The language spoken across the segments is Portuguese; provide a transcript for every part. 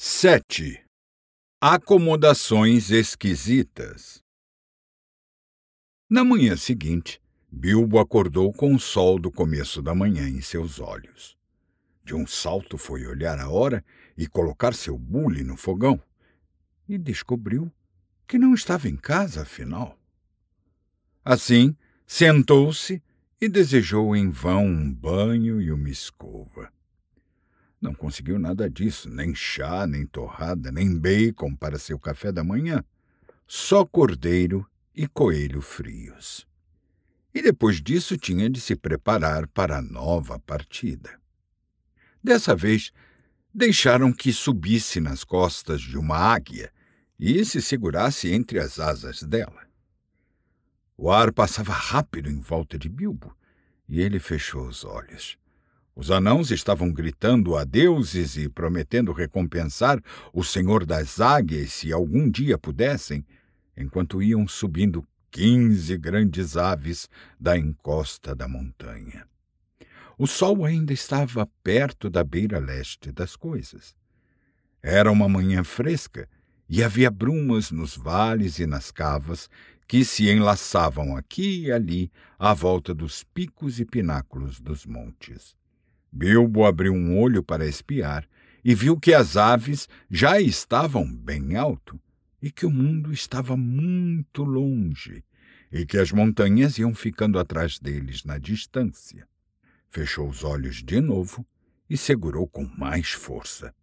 7. Acomodações esquisitas. Na manhã seguinte, Bilbo acordou com o sol do começo da manhã em seus olhos. De um salto foi olhar a hora e colocar seu bule no fogão, e descobriu que não estava em casa, afinal. Assim, sentou-se e desejou em vão um banho e uma escova. Não conseguiu nada disso, nem chá, nem torrada, nem bacon para seu café da manhã, só cordeiro e coelho frios. E depois disso tinha de se preparar para a nova partida. Dessa vez, deixaram que subisse nas costas de uma águia e se segurasse entre as asas dela. O ar passava rápido em volta de Bilbo, e ele fechou os olhos. Os anãos estavam gritando adeuses e prometendo recompensar o Senhor das Águias se algum dia pudessem, enquanto iam subindo 15 grandes aves da encosta da montanha. O sol ainda estava perto da beira leste das coisas. Era uma manhã fresca e havia brumas nos vales e nas cavas que se enlaçavam aqui e ali à volta dos picos e pináculos dos montes. Bilbo abriu um olho para espiar e viu que as aves já estavam bem alto e que o mundo estava muito longe e que as montanhas iam ficando atrás deles na distância. Fechou os olhos de novo e segurou com mais força.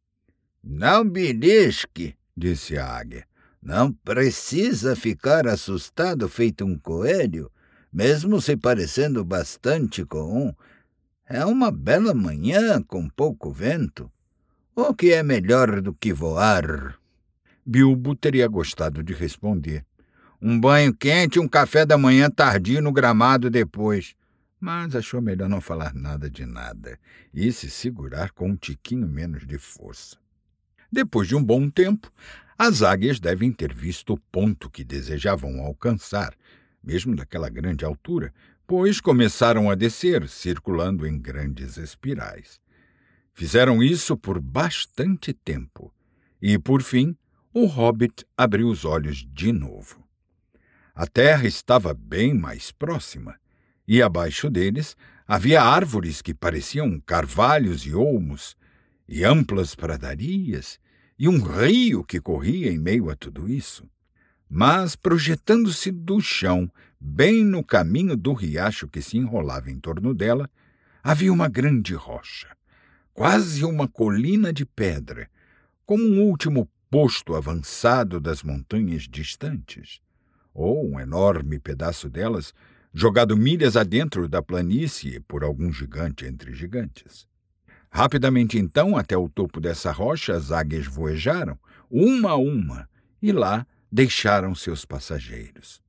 "Não belisque", disse a águia. "Não precisa ficar assustado feito um coelho, mesmo se parecendo bastante com um. É uma bela manhã com pouco vento. O que é melhor do que voar?" Bilbo teria gostado de responder: "Um banho quente e um café da manhã tardio no gramado depois." Mas achou melhor não falar nada de nada e se segurar com um tiquinho menos de força. Depois de um bom tempo, as águias devem ter visto o ponto que desejavam alcançar, mesmo daquela grande altura, pois começaram a descer, circulando em grandes espirais. Fizeram isso por bastante tempo, e, por fim, o hobbit abriu os olhos de novo. A terra estava bem mais próxima, e abaixo deles havia árvores que pareciam carvalhos e olmos, e amplas pradarias, e um rio que corria em meio a tudo isso. Mas, projetando-se do chão, bem no caminho do riacho que se enrolava em torno dela, havia uma grande rocha, quase uma colina de pedra, como um último posto avançado das montanhas distantes, ou um enorme pedaço delas jogado milhas adentro da planície por algum gigante entre gigantes. Rapidamente, então, até o topo dessa rocha, as águias voejaram, uma a uma, e lá deixaram seus passageiros.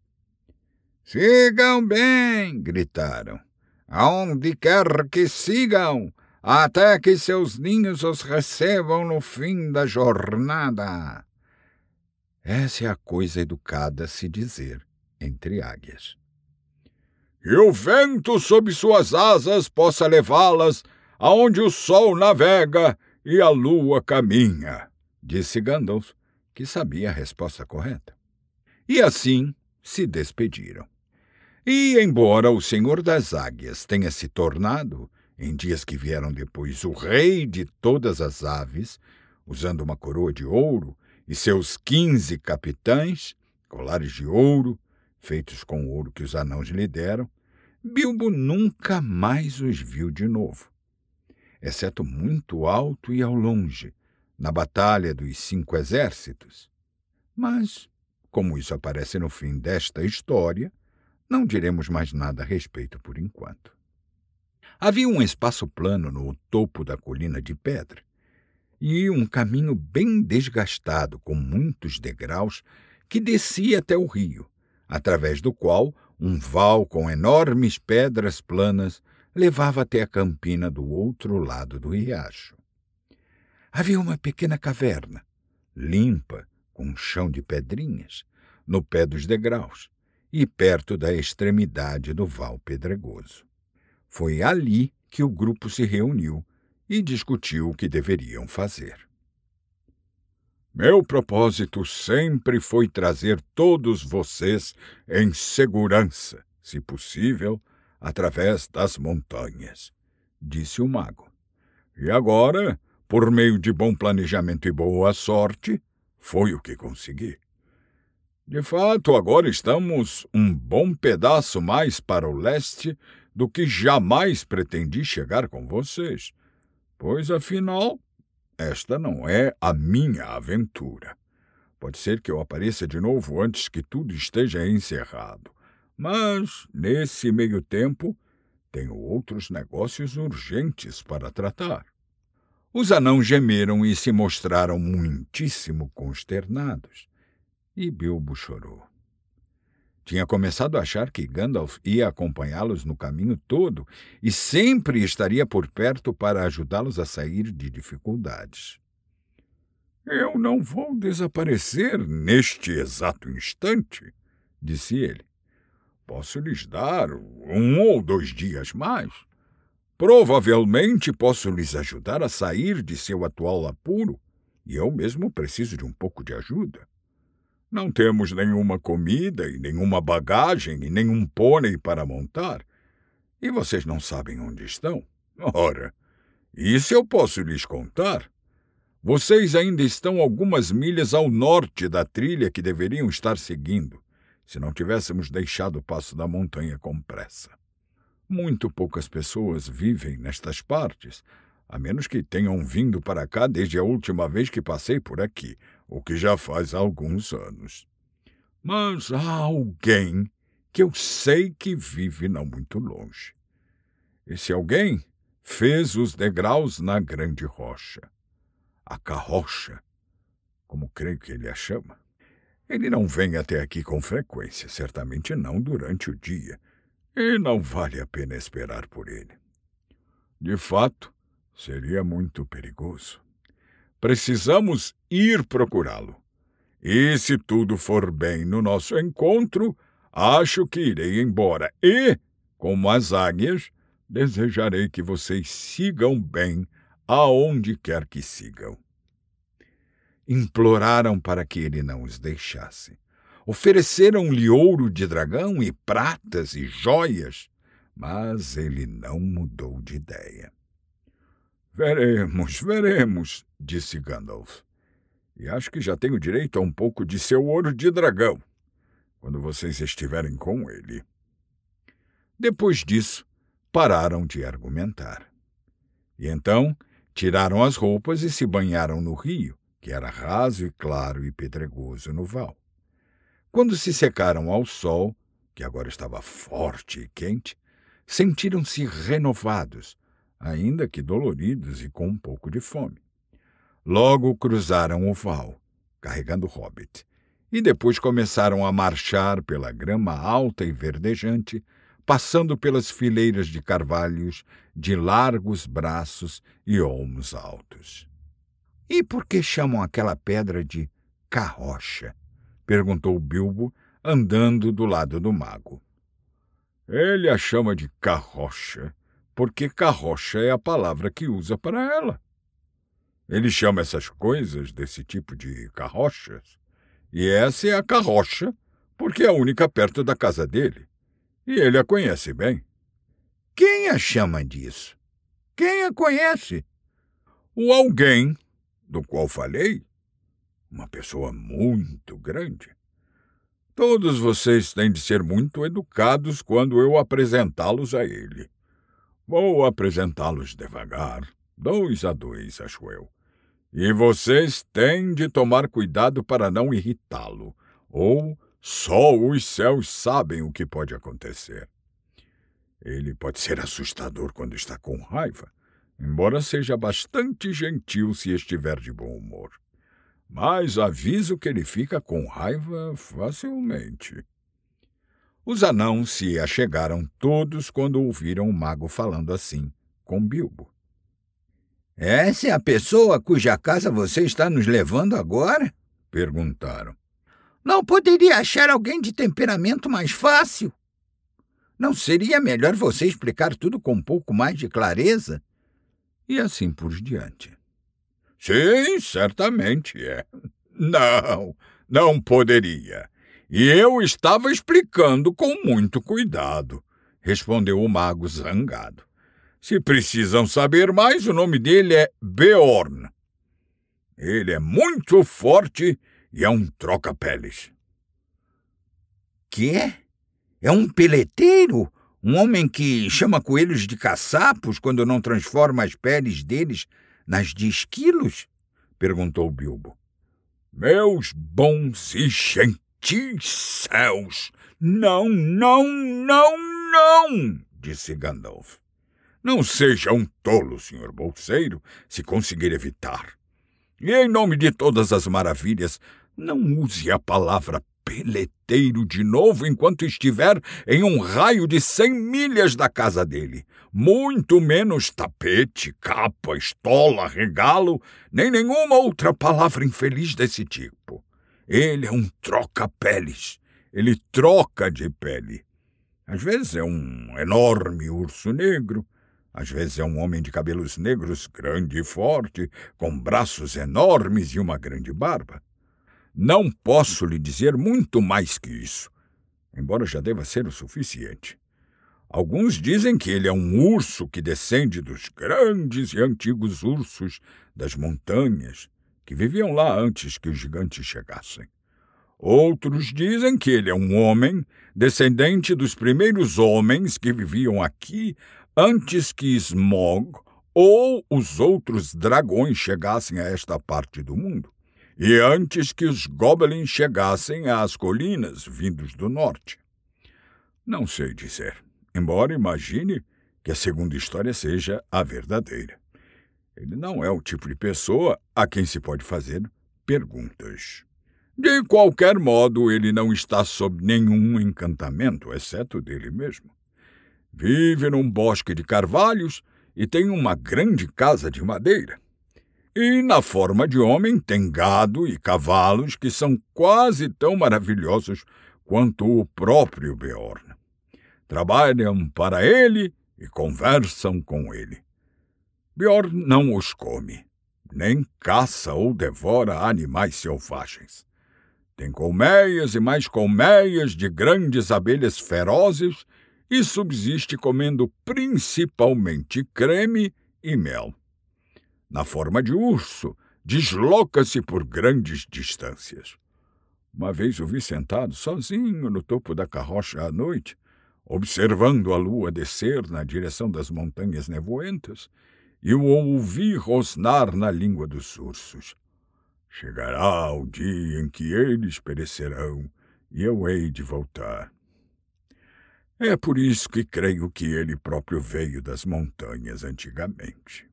"Sigam bem", gritaram, "aonde quer que sigam, até que seus ninhos os recebam no fim da jornada." Essa é a coisa educada a se dizer entre águias. "E o vento sob suas asas possa levá-las aonde o sol navega e a lua caminha", disse Gandalf, que sabia a resposta correta. E assim se despediram. E, embora o Senhor das Águias tenha se tornado, em dias que vieram depois, o rei de todas as aves, usando uma coroa de ouro, e seus 15 capitães, colares de ouro, feitos com o ouro que os anãos lhe deram, Bilbo nunca mais os viu de novo, exceto muito alto e ao longe, na Batalha dos 5 Exércitos. Mas, como isso aparece no fim desta história, não diremos mais nada a respeito por enquanto. Havia um espaço plano no topo da colina de pedra, e um caminho bem desgastado, com muitos degraus, que descia até o rio, através do qual um val com enormes pedras planas levava até a campina do outro lado do riacho. Havia uma pequena caverna, limpa, com um chão de pedrinhas, no pé dos degraus, e perto da extremidade do val pedregoso. Foi ali que o grupo se reuniu e discutiu o que deveriam fazer. Meu propósito sempre foi trazer todos vocês em segurança, se possível, através das montanhas, disse o mago. E agora, por meio de bom planejamento e boa sorte, foi o que consegui. De fato, agora estamos um bom pedaço mais para o leste do que jamais pretendi chegar com vocês, pois, afinal, esta não é a minha aventura. Pode ser que eu apareça de novo antes que tudo esteja encerrado, mas, nesse meio tempo, tenho outros negócios urgentes para tratar. Os anãos gemeram e se mostraram muitíssimo consternados, e Bilbo chorou. Tinha começado a achar que Gandalf ia acompanhá-los no caminho todo e sempre estaria por perto para ajudá-los a sair de dificuldades. Eu não vou desaparecer neste exato instante, disse ele. Posso lhes dar 1 ou 2 dias mais. Provavelmente posso lhes ajudar a sair de seu atual apuro, e eu mesmo preciso de um pouco de ajuda. Não temos nenhuma comida e nenhuma bagagem e nenhum pônei para montar. E vocês não sabem onde estão? Ora, isso eu posso lhes contar. Vocês ainda estão algumas milhas ao norte da trilha que deveriam estar seguindo, se não tivéssemos deixado o passo da montanha com pressa. Muito poucas pessoas vivem nestas partes, a menos que tenham vindo para cá desde a última vez que passei por aqui, o que já faz alguns anos. Mas há alguém que eu sei que vive não muito longe. Esse alguém fez os degraus na grande rocha. A carrocha, como creio que ele a chama. Ele não vem até aqui com frequência, certamente não durante o dia, e não vale a pena esperar por ele. De fato, seria muito perigoso. Precisamos ir procurá-lo. E se tudo for bem no nosso encontro, acho que irei embora e, como as águias, desejarei que vocês sigam bem aonde quer que sigam. Imploraram para que ele não os deixasse. Ofereceram-lhe ouro de dragão e pratas e joias, mas ele não mudou de ideia. Veremos, disse Gandalf. E acho que já tenho direito a um pouco de seu ouro de dragão, quando vocês estiverem com ele. Depois disso, pararam de argumentar. E então tiraram as roupas e se banharam no rio, que era raso e claro e pedregoso no val. Quando se secaram ao sol, que agora estava forte e quente, sentiram-se renovados, ainda que doloridos e com um pouco de fome. Logo cruzaram o val, carregando o hobbit, e depois começaram a marchar pela grama alta e verdejante, passando pelas fileiras de carvalhos de largos braços e olmos altos. — E por que chamam aquela pedra de carrocha? — perguntou Bilbo, andando do lado do mago. — Ele a chama de carrocha, porque carrocha é a palavra que usa para ela. Ele chama essas coisas desse tipo de carrochas, e essa é a carrocha, porque é a única perto da casa dele, e ele a conhece bem. — Quem a chama disso? Quem a conhece? — O alguém do qual falei, uma pessoa muito grande. Todos vocês têm de ser muito educados quando eu apresentá-los a ele. Vou apresentá-los devagar, 2 a 2, acho eu. E vocês têm de tomar cuidado para não irritá-lo, ou só os céus sabem o que pode acontecer. Ele pode ser assustador quando está com raiva, embora seja bastante gentil se estiver de bom humor. Mas aviso que ele fica com raiva facilmente. Os anãos se achegaram todos quando ouviram o mago falando assim com Bilbo. — Essa é a pessoa cuja casa você está nos levando agora? — perguntaram. — Não poderia achar alguém de temperamento mais fácil? Não seria melhor você explicar tudo com um pouco mais de clareza? E assim por diante. — Sim, certamente é. Não poderia. E eu estava explicando com muito cuidado, respondeu o mago zangado. Se precisam saber mais, o nome dele é Beorn. Ele é muito forte e é um troca-peles. Quê? É um peleteiro? Um homem que chama coelhos de caçapos quando não transforma as peles deles nas de esquilos? Perguntou Bilbo. Meus bons e gentis céus! Não, disse Gandalf. Não seja um tolo, senhor bolseiro, se conseguir evitar. E em nome de todas as maravilhas, não use a palavra peleteiro de novo enquanto estiver em um raio de 100 milhas da casa dele. Muito menos tapete, capa, estola, regalo, nem nenhuma outra palavra infeliz desse tipo. Ele é um troca-peles. Ele troca de pele. Às vezes é um enorme urso negro, às vezes é um homem de cabelos negros grande e forte, com braços enormes e uma grande barba. Não posso lhe dizer muito mais que isso, embora já deva ser o suficiente. Alguns dizem que ele é um urso que descende dos grandes e antigos ursos das montanhas, que viviam lá antes que os gigantes chegassem. Outros dizem que ele é um homem descendente dos primeiros homens que viviam aqui antes que Smaug ou os outros dragões chegassem a esta parte do mundo, e antes que os goblins chegassem às colinas vindos do norte. Não sei dizer, embora imagine que a segunda história seja a verdadeira. Ele não é o tipo de pessoa a quem se pode fazer perguntas. De qualquer modo, ele não está sob nenhum encantamento, exceto dele mesmo. Vive num bosque de carvalhos e tem uma grande casa de madeira. E, na forma de homem, tem gado e cavalos que são quase tão maravilhosos quanto o próprio Beorn. Trabalham para ele e conversam com ele. Beorn não os come, nem caça ou devora animais selvagens. Tem colmeias e mais colmeias de grandes abelhas ferozes e subsiste comendo principalmente creme e mel. Na forma de urso, desloca-se por grandes distâncias. Uma vez o vi sentado sozinho no topo da carroça à noite, observando a lua descer na direção das montanhas nevoentas, e o ouvi rosnar na língua dos ursos. Chegará o dia em que eles perecerão e eu hei de voltar. É por isso que creio que ele próprio veio das montanhas antigamente.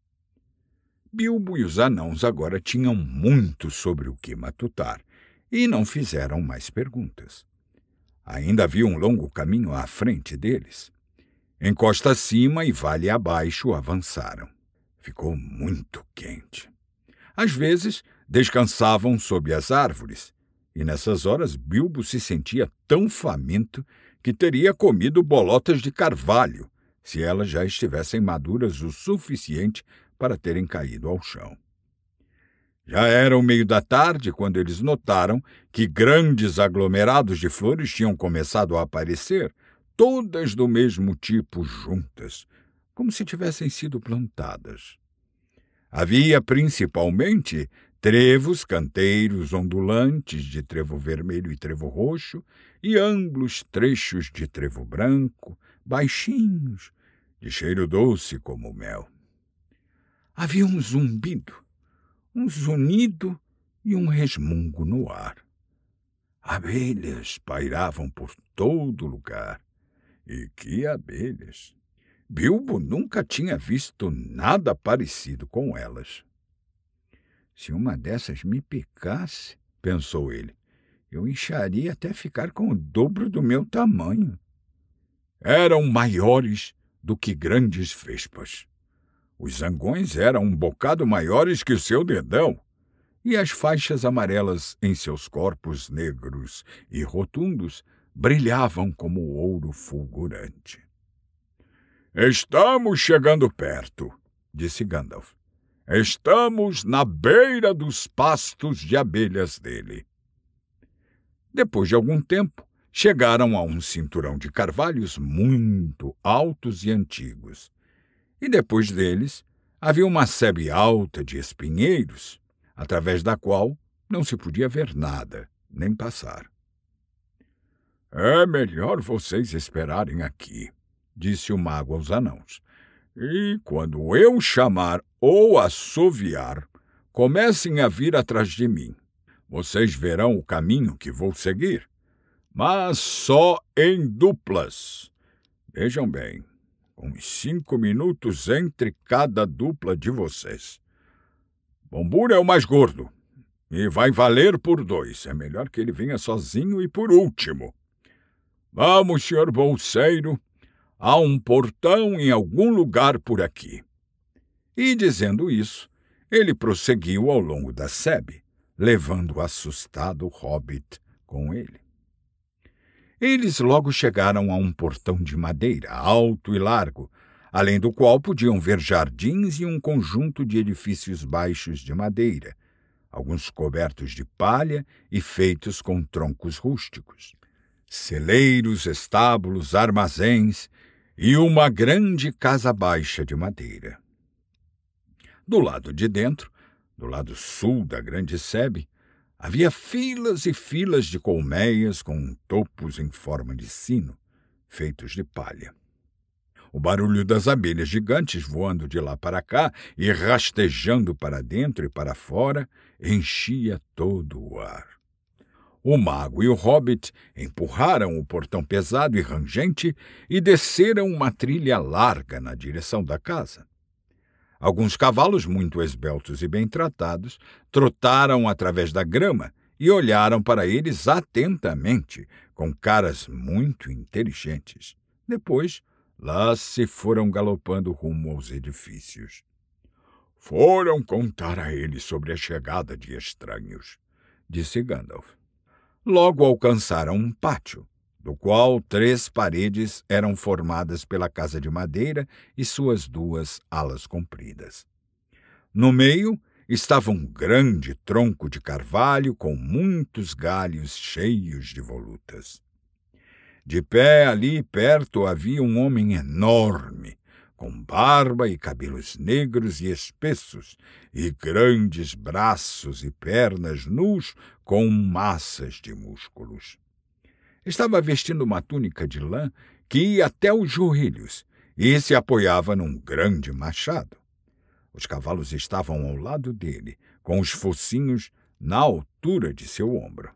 Bilbo e os anãos agora tinham muito sobre o que matutar e não fizeram mais perguntas. Ainda havia um longo caminho à frente deles. Encosta acima e vale abaixo avançaram. Ficou muito quente. Às vezes, descansavam sob as árvores, e nessas horas Bilbo se sentia tão faminto que teria comido bolotas de carvalho, se elas já estivessem maduras o suficiente para terem caído ao chão. Já era o meio da tarde quando eles notaram que grandes aglomerados de flores tinham começado a aparecer, todas do mesmo tipo juntas, como se tivessem sido plantadas. Havia principalmente trevos, canteiros ondulantes de trevo vermelho e trevo roxo, e amplos trechos de trevo branco, baixinhos, de cheiro doce como mel. Havia um zumbido, um zunido e um resmungo no ar. Abelhas pairavam por todo lugar. E que abelhas! Bilbo nunca tinha visto nada parecido com elas. Se uma dessas me picasse, pensou ele, eu incharia até ficar com o dobro do meu tamanho. Eram maiores do que grandes vespas. Os zangões eram um bocado maiores que o seu dedão, e as faixas amarelas em seus corpos negros e rotundos brilhavam como ouro fulgurante. — Estamos chegando perto, disse Gandalf. Estamos na beira dos pastos de abelhas dele. Depois de algum tempo, chegaram a um cinturão de carvalhos muito altos e antigos. E depois deles, havia uma sebe alta de espinheiros, através da qual não se podia ver nada, nem passar. É melhor vocês esperarem aqui, disse o mago aos anãos. E quando eu chamar ou assoviar, comecem a vir atrás de mim. Vocês verão o caminho que vou seguir, mas só em duplas. Vejam bem, uns 5 minutos entre cada dupla de vocês. Bombura é o mais gordo, e vai valer por 2. É melhor que ele venha sozinho e por último. Vamos, senhor bolseiro, há um portão em algum lugar por aqui. E, dizendo isso, ele prosseguiu ao longo da sebe, levando o assustado hobbit com ele. Eles logo chegaram a um portão de madeira, alto e largo, além do qual podiam ver jardins e um conjunto de edifícios baixos de madeira, alguns cobertos de palha e feitos com troncos rústicos. Celeiros, estábulos, armazéns e uma grande casa baixa de madeira. Do lado de dentro, do lado sul da grande sebe, havia filas e filas de colmeias com topos em forma de sino, feitos de palha. O barulho das abelhas gigantes voando de lá para cá e rastejando para dentro e para fora enchia todo o ar. O mago e o hobbit empurraram o portão pesado e rangente e desceram uma trilha larga na direção da casa. Alguns cavalos muito esbeltos e bem tratados trotaram através da grama e olharam para eles atentamente, com caras muito inteligentes. Depois, lá se foram galopando rumo aos edifícios. Foram contar a ele sobre a chegada de estranhos, disse Gandalf. Logo alcançaram um pátio, do qual 3 paredes eram formadas pela casa de madeira e suas 2 alas compridas. No meio estava um grande tronco de carvalho com muitos galhos cheios de volutas. De pé ali perto havia um homem enorme, com barba e cabelos negros e espessos, e grandes braços e pernas nus com massas de músculos. Estava vestindo uma túnica de lã que ia até os joelhos e se apoiava num grande machado. Os cavalos estavam ao lado dele, com os focinhos na altura de seu ombro.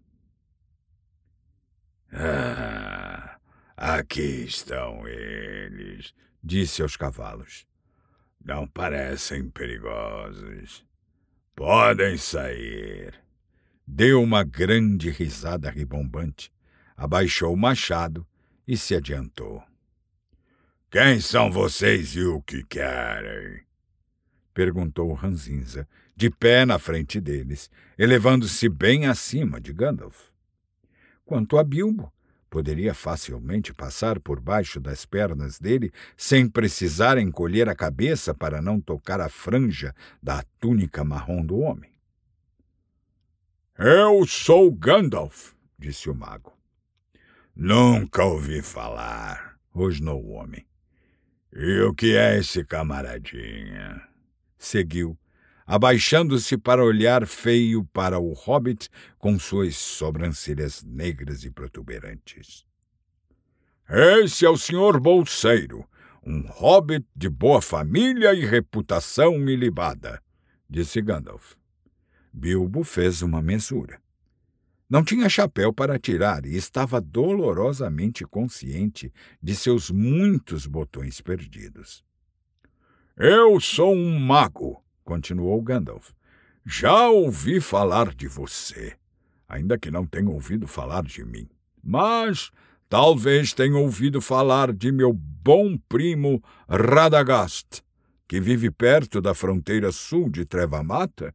Ah, aqui estão eles, disse aos cavalos. Não parecem perigosos. Podem sair. Deu uma grande risada ribombante, abaixou o machado e se adiantou. Quem são vocês e o que querem? Perguntou Ranzinza, de pé na frente deles, elevando-se bem acima de Gandalf. Quanto a Bilbo, poderia facilmente passar por baixo das pernas dele sem precisar encolher a cabeça para não tocar a franja da túnica marrom do homem. Eu sou Gandalf, disse o mago. Nunca ouvi falar, rosnou o homem. E o que é esse camaradinha? Seguiu, abaixando-se para olhar feio para o hobbit com suas sobrancelhas negras e protuberantes. Esse é o senhor Bolseiro, um hobbit de boa família e reputação ilibada, disse Gandalf. Bilbo fez uma mesura. Não tinha chapéu para tirar e estava dolorosamente consciente de seus muitos botões perdidos. Eu sou um mago, continuou Gandalf. Já ouvi falar de você, ainda que não tenha ouvido falar de mim. Mas talvez tenha ouvido falar de meu bom primo Radagast, que vive perto da fronteira sul de Treva-mata.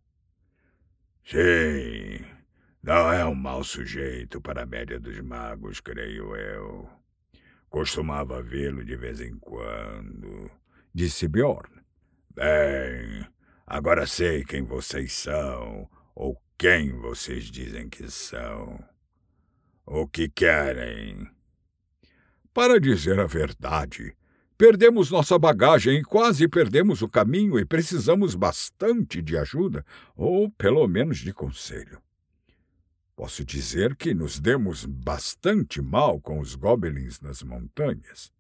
Sim, não é um mau sujeito para a média dos magos, creio eu. Costumava vê-lo de vez em quando, disse Beorn. Bem, Agora sei quem vocês são, ou quem vocês dizem que são. O que querem? Para dizer a verdade, perdemos nossa bagagem e quase perdemos o caminho e precisamos bastante de ajuda, ou pelo menos de conselho. Posso dizer que nos demos bastante mal com os goblins nas montanhas.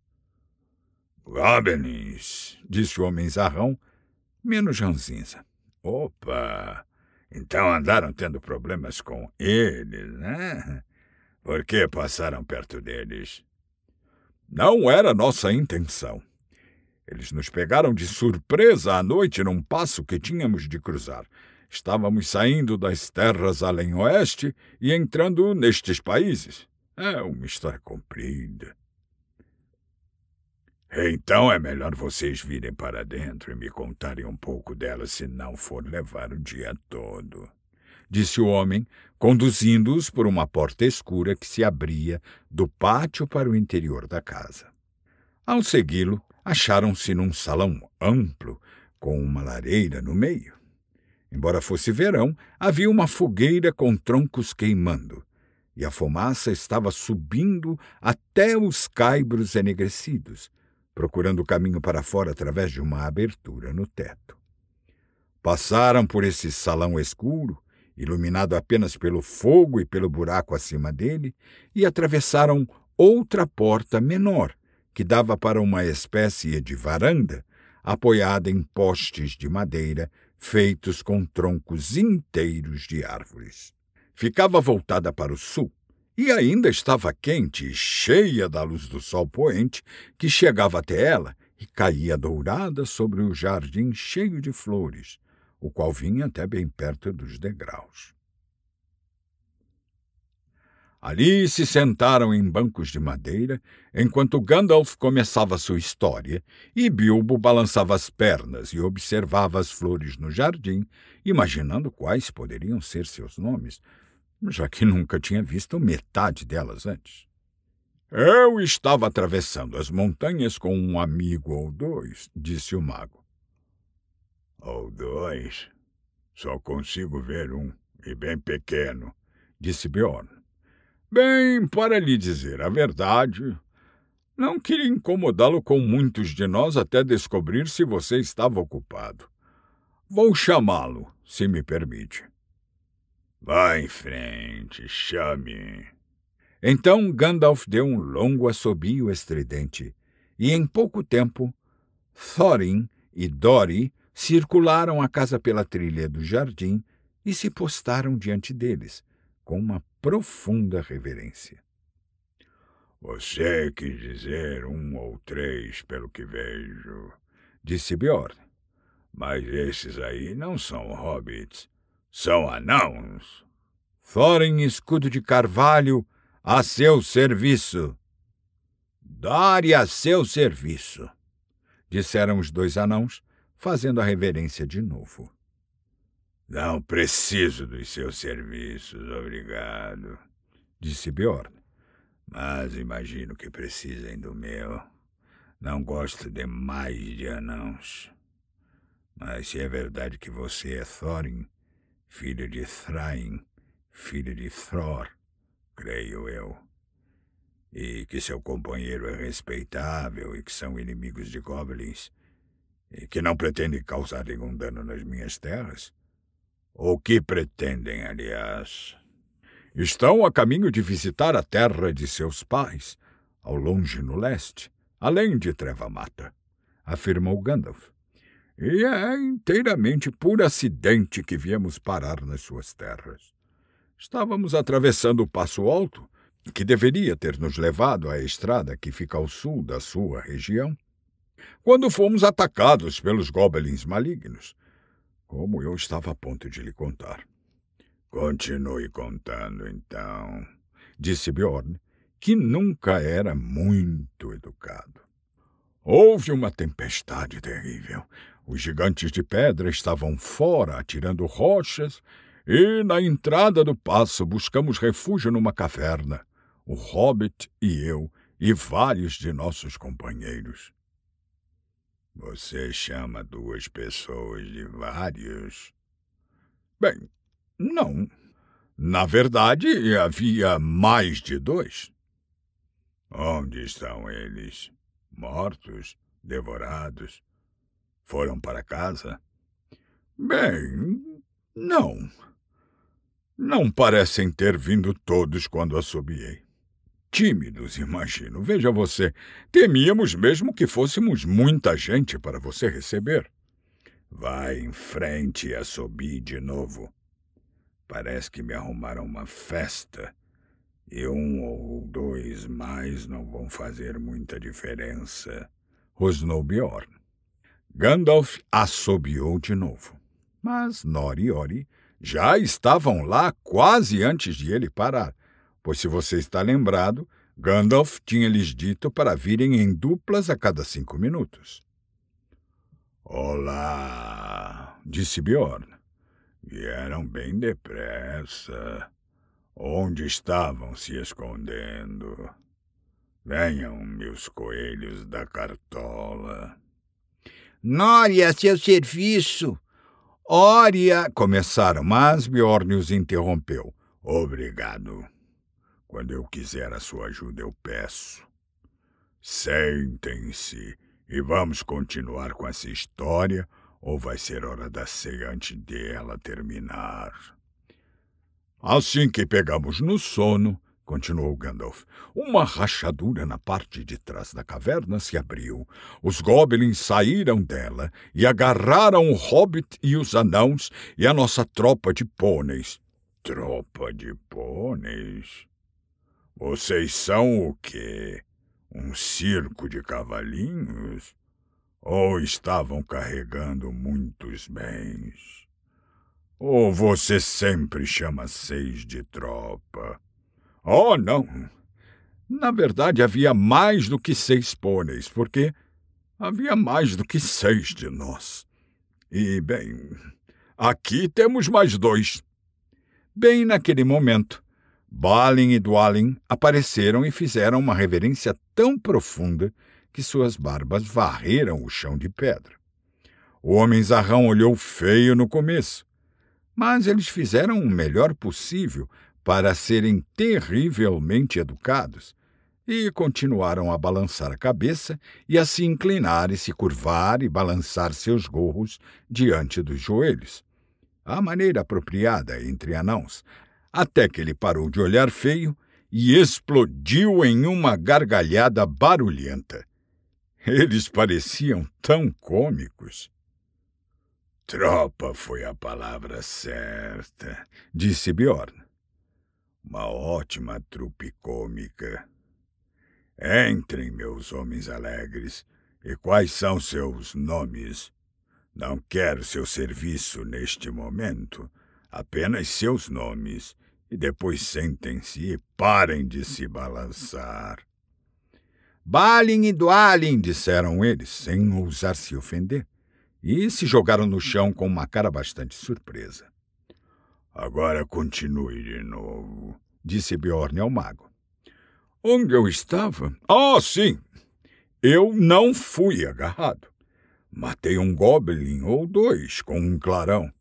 Goblins, disse o homem zarrão, menos ranzinza. Opa, então andaram tendo problemas com eles, né? Por que passaram perto deles? Não era nossa intenção. Eles nos pegaram de surpresa à noite num passo que tínhamos de cruzar. Estávamos saindo das terras além oeste e entrando nestes países. É uma história comprida. Então é melhor vocês virem para dentro e me contarem um pouco dela, se não for levar o dia todo, disse o homem, conduzindo-os por uma porta escura que se abria do pátio para o interior da casa. Ao segui-lo, acharam-se num salão amplo, com uma lareira no meio. Embora fosse verão, havia uma fogueira com troncos queimando, e a fumaça estava subindo até os caibros enegrecidos, procurando o caminho para fora através de uma abertura no teto. Passaram por esse salão escuro, iluminado apenas pelo fogo e pelo buraco acima dele, e atravessaram outra porta menor, que dava para uma espécie de varanda, apoiada em postes de madeira, feitos com troncos inteiros de árvores. Ficava voltada para o sul, e ainda estava quente e cheia da luz do sol poente, que chegava até ela e caía dourada sobre o jardim cheio de flores, o qual vinha até bem perto dos degraus. Ali se sentaram em bancos de madeira, enquanto Gandalf começava sua história, e Bilbo balançava as pernas e observava as flores no jardim, imaginando quais poderiam ser seus nomes, já que nunca tinha visto metade delas antes. Eu estava atravessando as montanhas com um amigo ou dois, disse o mago. Ou dois? Só consigo ver um, e bem pequeno, disse Beorn. Bem, para lhe dizer a verdade, não queria incomodá-lo com muitos de nós até descobrir se você estava ocupado. Vou chamá-lo, se me permite. Vá em frente, chame. Então Gandalf deu um longo assobio estridente, e em pouco tempo, Thorin e Dori circularam a casa pela trilha do jardim e se postaram diante deles, com uma profunda reverência. Você quis dizer 1 ou 3, pelo que vejo, disse Beorn. Mas esses aí não são hobbits, são anãos. Thorin, escudo de carvalho, a seu serviço. Dori a seu serviço, disseram os 2 anãos, fazendo a reverência de novo. Não preciso dos seus serviços, obrigado, disse Beorn. Mas imagino que precisem do meu. Não gosto demais de anãos. Mas se é verdade que você é Thorin, filho de Thrain, filho de Thror, creio eu, e que seu companheiro é respeitável e que são inimigos de goblins, e que não pretendem causar nenhum dano nas minhas terras, o que pretendem, aliás? Estão a caminho de visitar a terra de seus pais, ao longe no leste, além de Treva-mata, afirmou Gandalf. E é inteiramente por acidente que viemos parar nas suas terras. Estávamos atravessando o Passo Alto, que deveria ter nos levado à estrada que fica ao sul da sua região, quando fomos atacados pelos goblins malignos, como eu estava a ponto de lhe contar. Continue contando, então, disse Beorn, que nunca era muito educado. Houve uma tempestade terrível. Os gigantes de pedra estavam fora, atirando rochas, e na entrada do passo buscamos refúgio numa caverna, o Hobbit e eu, e vários de nossos companheiros. Você chama 2 pessoas de vários? Bem, não. Na verdade, havia mais de 2. Onde estão eles? Mortos? Devorados? Foram para casa? Bem, não. Não parecem ter vindo todos quando assobiei. Tímidos, imagino. Veja você, temíamos mesmo que fôssemos muita gente para você receber. Vai em frente e assobie de novo. Parece que me arrumaram uma festa, e 1 ou 2 mais não vão fazer muita diferença, rosnou Bjorn. Gandalf assobiou de novo, mas Nori e Ori já estavam lá quase antes de ele parar, pois, se você está lembrado, Gandalf tinha lhes dito para virem em duplas a cada 5 minutos. Olá, disse Bjorn. Vieram bem depressa. Onde estavam se escondendo? Venham, meus coelhos da cartola. Nori, a seu serviço. Ória, começaram, mas Bjorn os interrompeu. Obrigado. Quando eu quiser a sua ajuda, eu peço. Sentem-se e vamos continuar com essa história, ou vai ser hora da ceia antes dela terminar? Assim que pegamos no sono, continuou Gandalf, uma rachadura na parte de trás da caverna se abriu. Os goblins saíram dela e agarraram o hobbit e os anãos e a nossa tropa de pôneis. Tropa de pôneis? Vocês são o quê? Um circo de cavalinhos? Ou estavam carregando muitos bens? Ou você sempre chama 6 de tropa? Oh, não! Na verdade, havia mais do que 6 pôneis, porque havia mais do que 6 de nós. E, bem, aqui temos mais 2. Bem naquele momento, Balin e Dwalin apareceram e fizeram uma reverência tão profunda que suas barbas varreram o chão de pedra. O homem-zarrão olhou feio no começo, mas eles fizeram o melhor possível para serem terrivelmente educados e continuaram a balançar a cabeça e a se inclinar e se curvar e balançar seus gorros diante dos joelhos, a maneira apropriada entre anãos, até que ele parou de olhar feio e explodiu em uma gargalhada barulhenta. Eles pareciam tão cômicos. Tropa foi a palavra certa, disse Bjorn. Uma ótima trupe cômica. Entrem, meus homens alegres, e quais são seus nomes? Não quero seu serviço neste momento, apenas seus nomes, e depois sentem-se e parem de se balançar. Balin e Dwalin, disseram eles, sem ousar se ofender, e se jogaram no chão com uma cara bastante surpresa. Agora continue de novo, disse Bjorn ao mago. Onde eu estava? Sim! Eu não fui agarrado. Matei um goblin ou 2 com um clarão.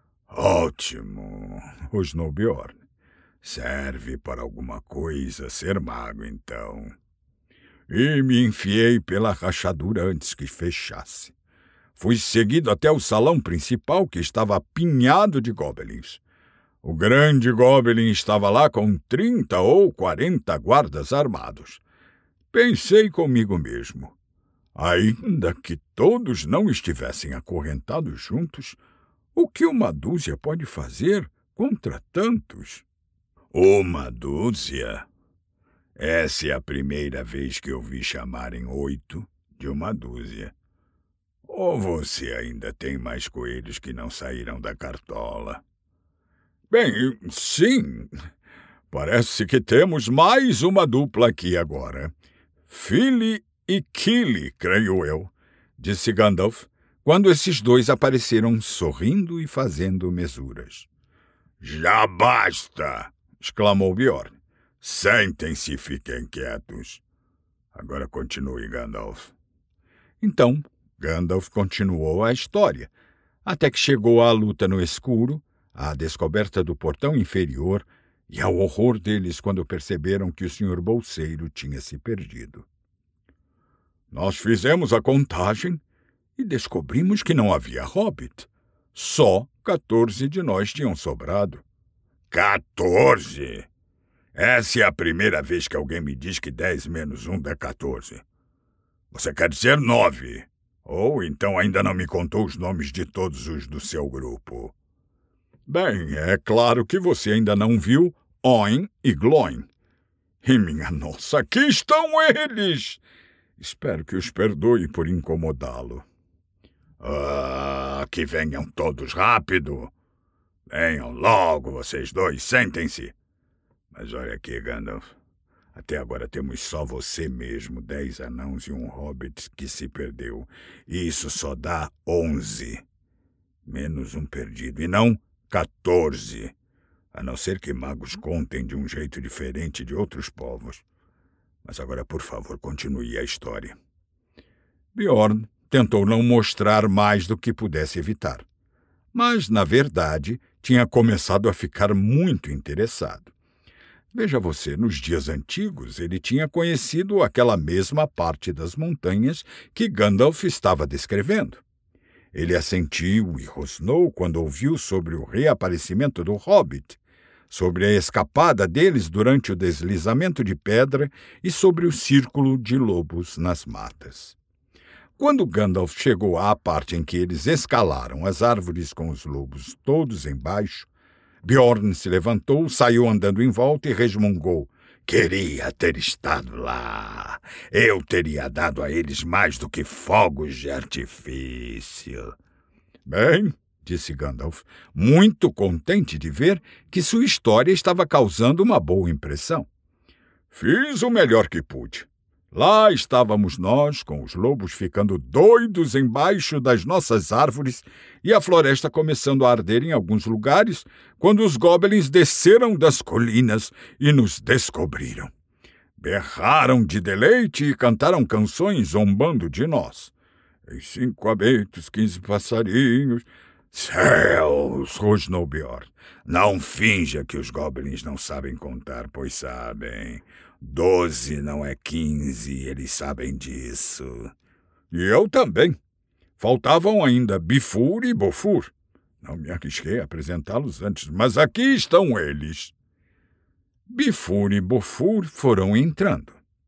Ótimo, rosnou Bjorn. Serve para alguma coisa ser mago, então. E me enfiei pela rachadura antes que fechasse. Fui seguido até o salão principal, que estava apinhado de goblins. O grande goblin estava lá com 30 ou 40 guardas armados. Pensei comigo mesmo, ainda que todos não estivessem acorrentados juntos, o que uma dúzia pode fazer contra tantos? Uma dúzia? Essa é a primeira vez que eu vi chamarem 8 de uma dúzia. Ou você ainda tem mais coelhos que não saíram da cartola? Bem, sim. Parece que temos mais uma dupla aqui agora. Fili e Kili, creio eu, disse Gandalf, quando esses 2 apareceram sorrindo e fazendo mesuras. Já basta! Exclamou Bjorn. Sentem-se e fiquem quietos. Agora continue, Gandalf. Então, Gandalf continuou a história, até que chegou à luta no escuro, à descoberta do portão inferior e ao horror deles quando perceberam que o Sr. Bolseiro tinha se perdido. Nós fizemos a contagem e descobrimos que não havia hobbit. Só 14 de nós tinham sobrado. 14? Essa é a primeira vez que alguém me diz que 10 menos 1 dá 14. Você quer dizer 9? Ou então ainda não me contou os nomes de todos os do seu grupo. Bem, é claro que você ainda não viu Oin e Gloin. E minha nossa, aqui estão eles! Espero que os perdoe por incomodá-lo. Que venham todos rápido. Venham logo, vocês dois, sentem-se. Mas olha aqui, Gandalf. Até agora temos só você mesmo, 10 anãos e um hobbit que se perdeu. E isso só dá 11. Menos um perdido, e não 14. A não ser que magos contem de um jeito diferente de outros povos. Mas agora, por favor, continue a história. Beorn tentou não mostrar mais do que pudesse evitar. Mas, na verdade, tinha começado a ficar muito interessado. Veja você, nos dias antigos, ele tinha conhecido aquela mesma parte das montanhas que Gandalf estava descrevendo. Ele assentiu e rosnou quando ouviu sobre o reaparecimento do Hobbit, sobre a escapada deles durante o deslizamento de pedra e sobre o círculo de lobos nas matas. Quando Gandalf chegou à parte em que eles escalaram as árvores com os lobos todos embaixo, Beorn se levantou, saiu andando em volta e resmungou. Queria ter estado lá. Eu teria dado a eles mais do que fogos de artifício. Bem, disse Gandalf, muito contente de ver que sua história estava causando uma boa impressão. Fiz o melhor que pude. Lá estávamos nós, com os lobos ficando doidos embaixo das nossas árvores e a floresta começando a arder em alguns lugares, quando os goblins desceram das colinas e nos descobriram. Berraram de deleite e cantaram canções zombando de nós. Em 5 abentos, 15 passarinhos... Céus, rosnou Beorn. Não finja que os goblins não sabem contar, pois sabem. 12 não é 15, eles sabem disso. E eu também. Faltavam ainda Bifur e Bofur. Não me arrisquei a apresentá-los antes, mas aqui estão eles. Bifur e Bofur foram entrando.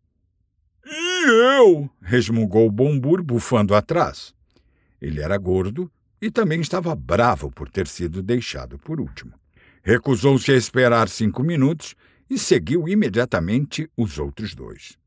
E eu? Resmungou Bombur, bufando atrás. Ele era gordo e também estava bravo por ter sido deixado por último. Recusou-se a esperar 5 minutos e seguiu imediatamente os outros 2.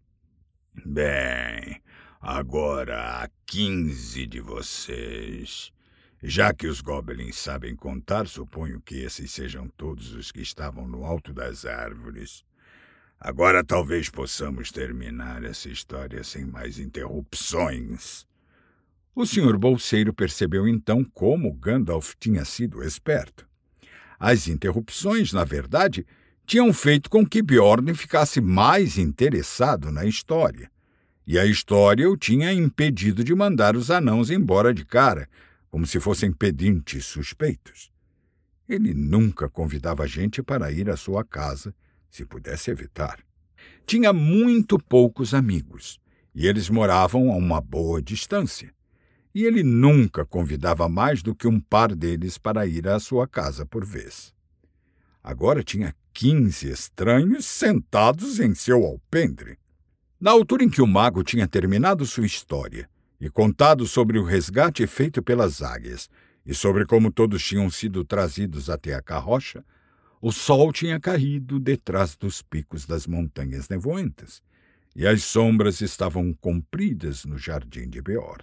Bem, agora há 15 de vocês. Já que os goblins sabem contar, suponho que esses sejam todos os que estavam no alto das árvores. Agora talvez possamos terminar essa história sem mais interrupções. O Sr. Bolseiro percebeu então como Gandalf tinha sido esperto. As interrupções, na verdade, tinham feito com que Beorn ficasse mais interessado na história. E a história o tinha impedido de mandar os anãos embora de cara, como se fossem pedintes suspeitos. Ele nunca convidava gente para ir à sua casa, se pudesse evitar. Tinha muito poucos amigos, e eles moravam a uma boa distância. E ele nunca convidava mais do que um par deles para ir à sua casa por vez. Agora tinha 15 estranhos sentados em seu alpendre. Na altura em que o mago tinha terminado sua história e contado sobre o resgate feito pelas águias e sobre como todos tinham sido trazidos até a carroça, o sol tinha caído detrás dos picos das montanhas nevoentas e as sombras estavam compridas no jardim de Beorn.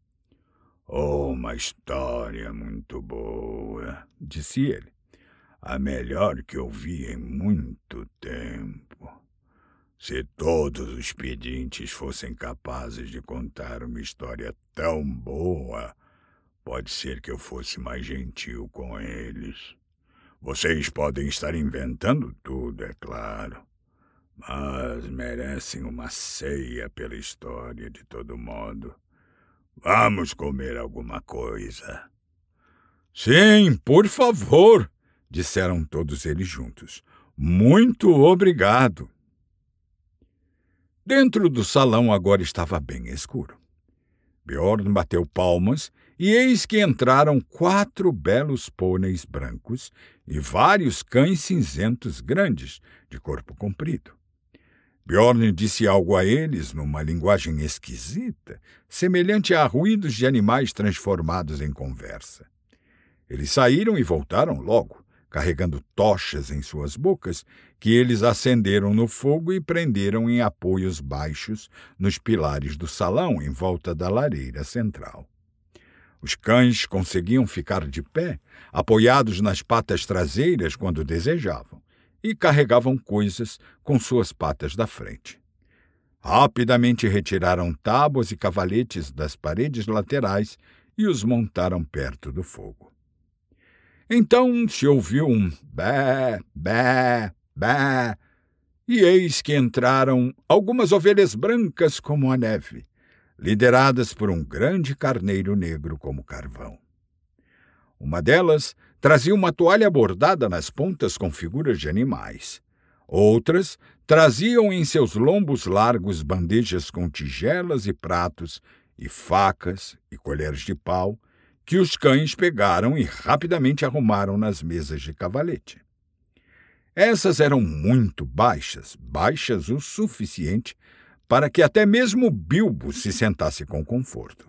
Uma história muito boa, disse ele. A melhor que eu vi em muito tempo. Se todos os pedintes fossem capazes de contar uma história tão boa, pode ser que eu fosse mais gentil com eles. Vocês podem estar inventando tudo, é claro, mas merecem uma ceia pela história de todo modo. Vamos comer alguma coisa. Sim, por favor, disseram todos eles juntos. Muito obrigado. Dentro do salão agora estava bem escuro. Bjorn bateu palmas e eis que entraram 4 belos pôneis brancos e vários cães cinzentos grandes, de corpo comprido. Bjorn disse algo a eles numa linguagem esquisita, semelhante a ruídos de animais transformados em conversa. Eles saíram e voltaram logo, carregando tochas em suas bocas, que eles acenderam no fogo e prenderam em apoios baixos nos pilares do salão em volta da lareira central. Os cães conseguiam ficar de pé, apoiados nas patas traseiras quando desejavam, e carregavam coisas com suas patas da frente. Rapidamente retiraram tábuas e cavaletes das paredes laterais e os montaram perto do fogo. Então se ouviu um bé, bé, bé, e eis que entraram algumas ovelhas brancas como a neve, lideradas por um grande carneiro negro como carvão. Uma delas trazia uma toalha bordada nas pontas com figuras de animais. Outras traziam em seus lombos largos bandejas com tigelas e pratos, e facas e colheres de pau, que os cães pegaram e rapidamente arrumaram nas mesas de cavalete. Essas eram muito baixas, baixas o suficiente para que até mesmo Bilbo se sentasse com conforto.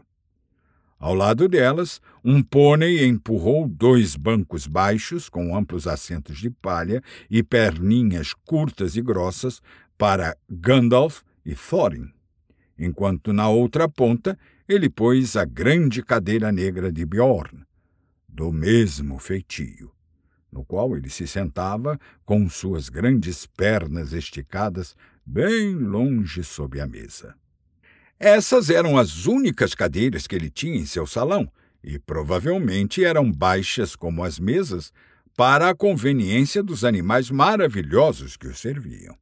Ao lado delas, um pônei empurrou 2 bancos baixos com amplos assentos de palha e perninhas curtas e grossas para Gandalf e Thorin, enquanto na outra ponta ele pôs a grande cadeira negra de Bjorn, do mesmo feitio, no qual ele se sentava com suas grandes pernas esticadas bem longe sob a mesa. Essas eram as únicas cadeiras que ele tinha em seu salão, e provavelmente eram baixas como as mesas para a conveniência dos animais maravilhosos que o serviam.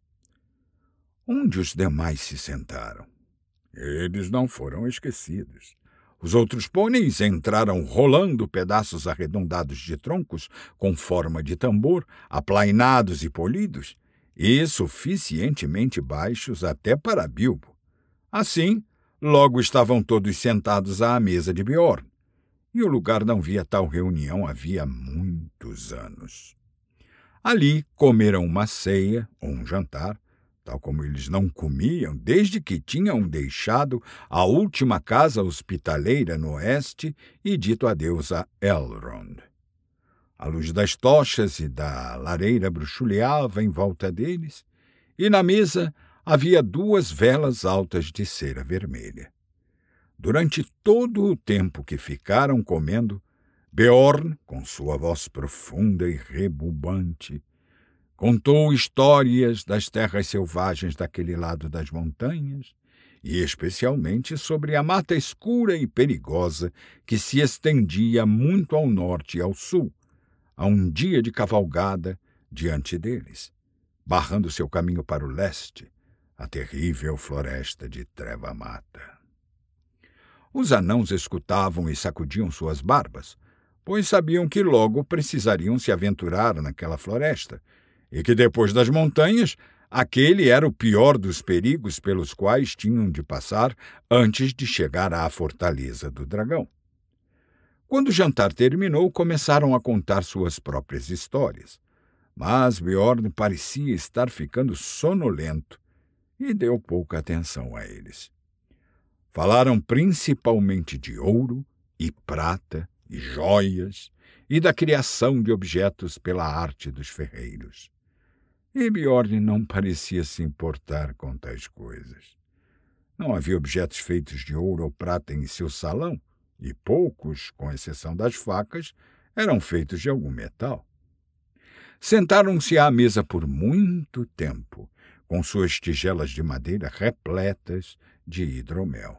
Onde os demais se sentaram? Eles não foram esquecidos. Os outros pôneis entraram rolando pedaços arredondados de troncos com forma de tambor, aplainados e polidos, e suficientemente baixos até para Bilbo. Assim, logo estavam todos sentados à mesa de Bjorn, e o lugar não via tal reunião havia muitos anos. Ali comeram uma ceia ou um jantar, tal como eles não comiam desde que tinham deixado a última casa hospitaleira no oeste e dito adeus a Elrond. A luz das tochas e da lareira bruxuleava em volta deles, e na mesa havia 2 velas altas de cera vermelha. Durante todo o tempo que ficaram comendo, Bjorn, com sua voz profunda e rebumbante, contou histórias das terras selvagens daquele lado das montanhas, e especialmente sobre a mata escura e perigosa que se estendia muito ao norte e ao sul, a um dia de cavalgada diante deles, barrando seu caminho para o leste, a terrível floresta de Treva-mata. Os anãos escutavam e sacudiam suas barbas, pois sabiam que logo precisariam se aventurar naquela floresta, e que depois das montanhas, aquele era o pior dos perigos pelos quais tinham de passar antes de chegar à fortaleza do dragão. Quando o jantar terminou, começaram a contar suas próprias histórias, mas Bjorn parecia estar ficando sonolento e deu pouca atenção a eles. Falaram principalmente de ouro e prata e joias e da criação de objetos pela arte dos ferreiros. E Bjorn não parecia se importar com tais coisas. Não havia objetos feitos de ouro ou prata em seu salão, e poucos, com exceção das facas, eram feitos de algum metal. Sentaram-se à mesa por muito tempo, com suas tigelas de madeira repletas de hidromel.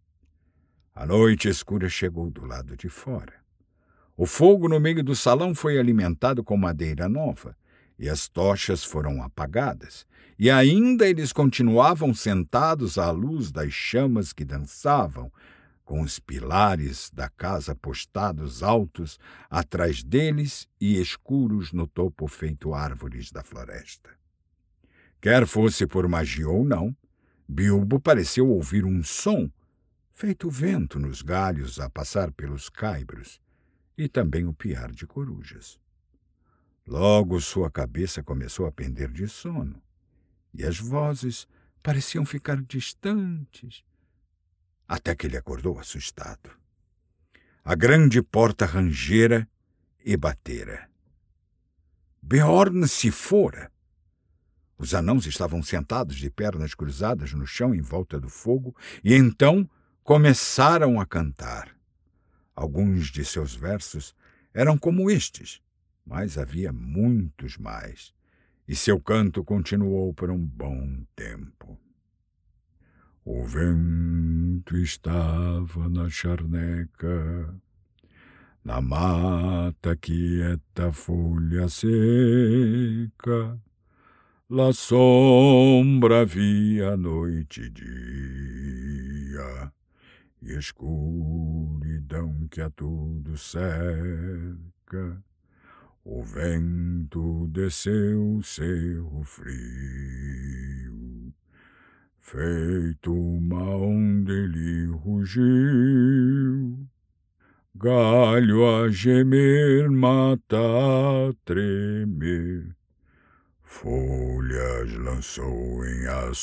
A noite escura chegou do lado de fora. O fogo no meio do salão foi alimentado com madeira nova, e as tochas foram apagadas, e ainda eles continuavam sentados à luz das chamas que dançavam, com os pilares da casa postados altos atrás deles e escuros no topo feito árvores da floresta. Quer fosse por magia ou não, Bilbo pareceu ouvir um som, feito vento nos galhos a passar pelos caibros, e também o piar de corujas. Logo sua cabeça começou a pender de sono, e as vozes pareciam ficar distantes, até que ele acordou assustado. A grande porta rangera e batera. Beorn se fora. Os anãos estavam sentados de pernas cruzadas no chão em volta do fogo e então começaram a cantar. Alguns de seus versos eram como estes, mas havia muitos mais, e seu canto continuou por um bom tempo. O vento estava na charneca, na mata quieta folha seca, lá sombra havia noite e dia, e escuridão que a tudo cerca. O vento desceu cerro frio, feito uma onda ele rugiu, galho a gemer, mata a tremer, folhas lançou em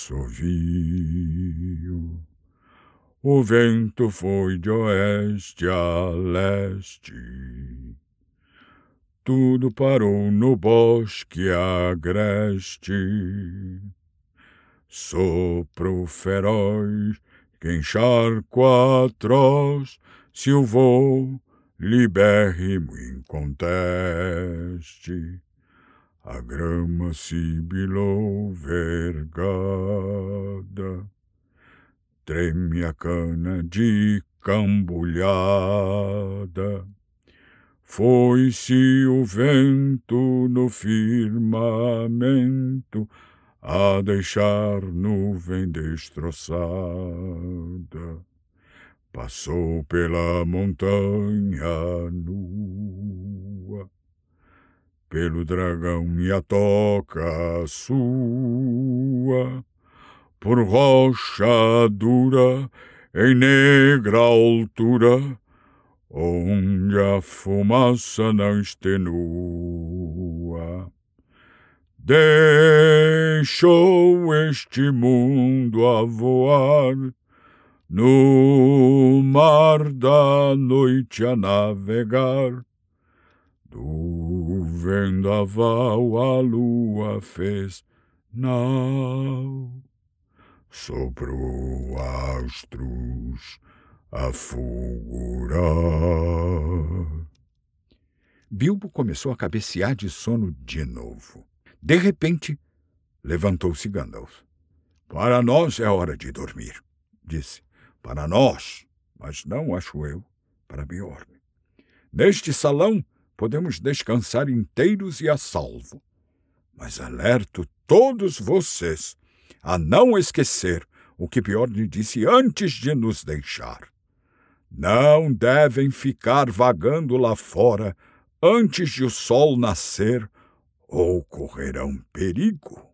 assovio. O vento foi de oeste a leste, tudo parou no bosque agreste. Sopro feroz que encharco atroz, silvou libérrimo em conteste. A grama sibilou vergada, treme a cana de cambulhada. Foi-se o vento no firmamento a deixar nuvem destroçada. Passou pela montanha nua, pelo dragão e a toca sua, por rocha dura em negra altura, onde a fumaça não extenua. Deixou este mundo a voar, no mar da noite a navegar. Do vendaval a lua fez nau, soprou astros a fulgurar. Bilbo começou a cabecear de sono de novo. De repente, levantou-se Gandalf. Para nós é hora de dormir, disse. Para nós, mas não, acho eu, para Beorn. Neste salão podemos descansar inteiros e a salvo. Mas alerto todos vocês a não esquecer o que Beorn disse antes de nos deixar. Não devem ficar vagando lá fora antes de o sol nascer, ou correrão perigo.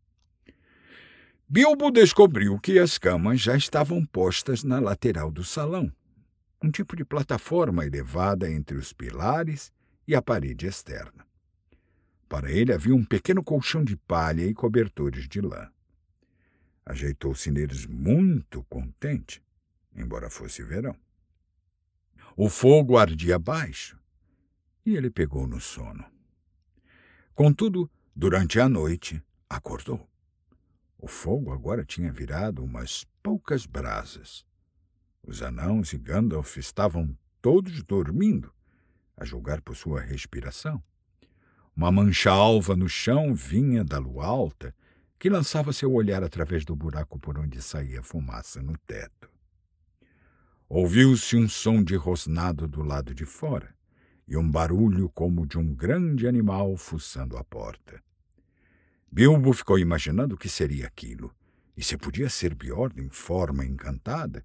Bilbo descobriu que as camas já estavam postas na lateral do salão, um tipo de plataforma elevada entre os pilares e a parede externa. Para ele havia um pequeno colchão de palha e cobertores de lã. Ajeitou-se neles muito contente, embora fosse verão. O fogo ardia baixo e ele pegou no sono. Contudo, durante a noite, acordou. O fogo agora tinha virado umas poucas brasas. Os anãos e Gandalf estavam todos dormindo, a julgar por sua respiração. Uma mancha alva no chão vinha da lua alta, que lançava seu olhar através do buraco por onde saía fumaça no teto. Ouviu-se um som de rosnado do lado de fora e um barulho como de um grande animal fuçando a porta. Bilbo ficou imaginando o que seria aquilo, e se podia ser Beorn em forma encantada,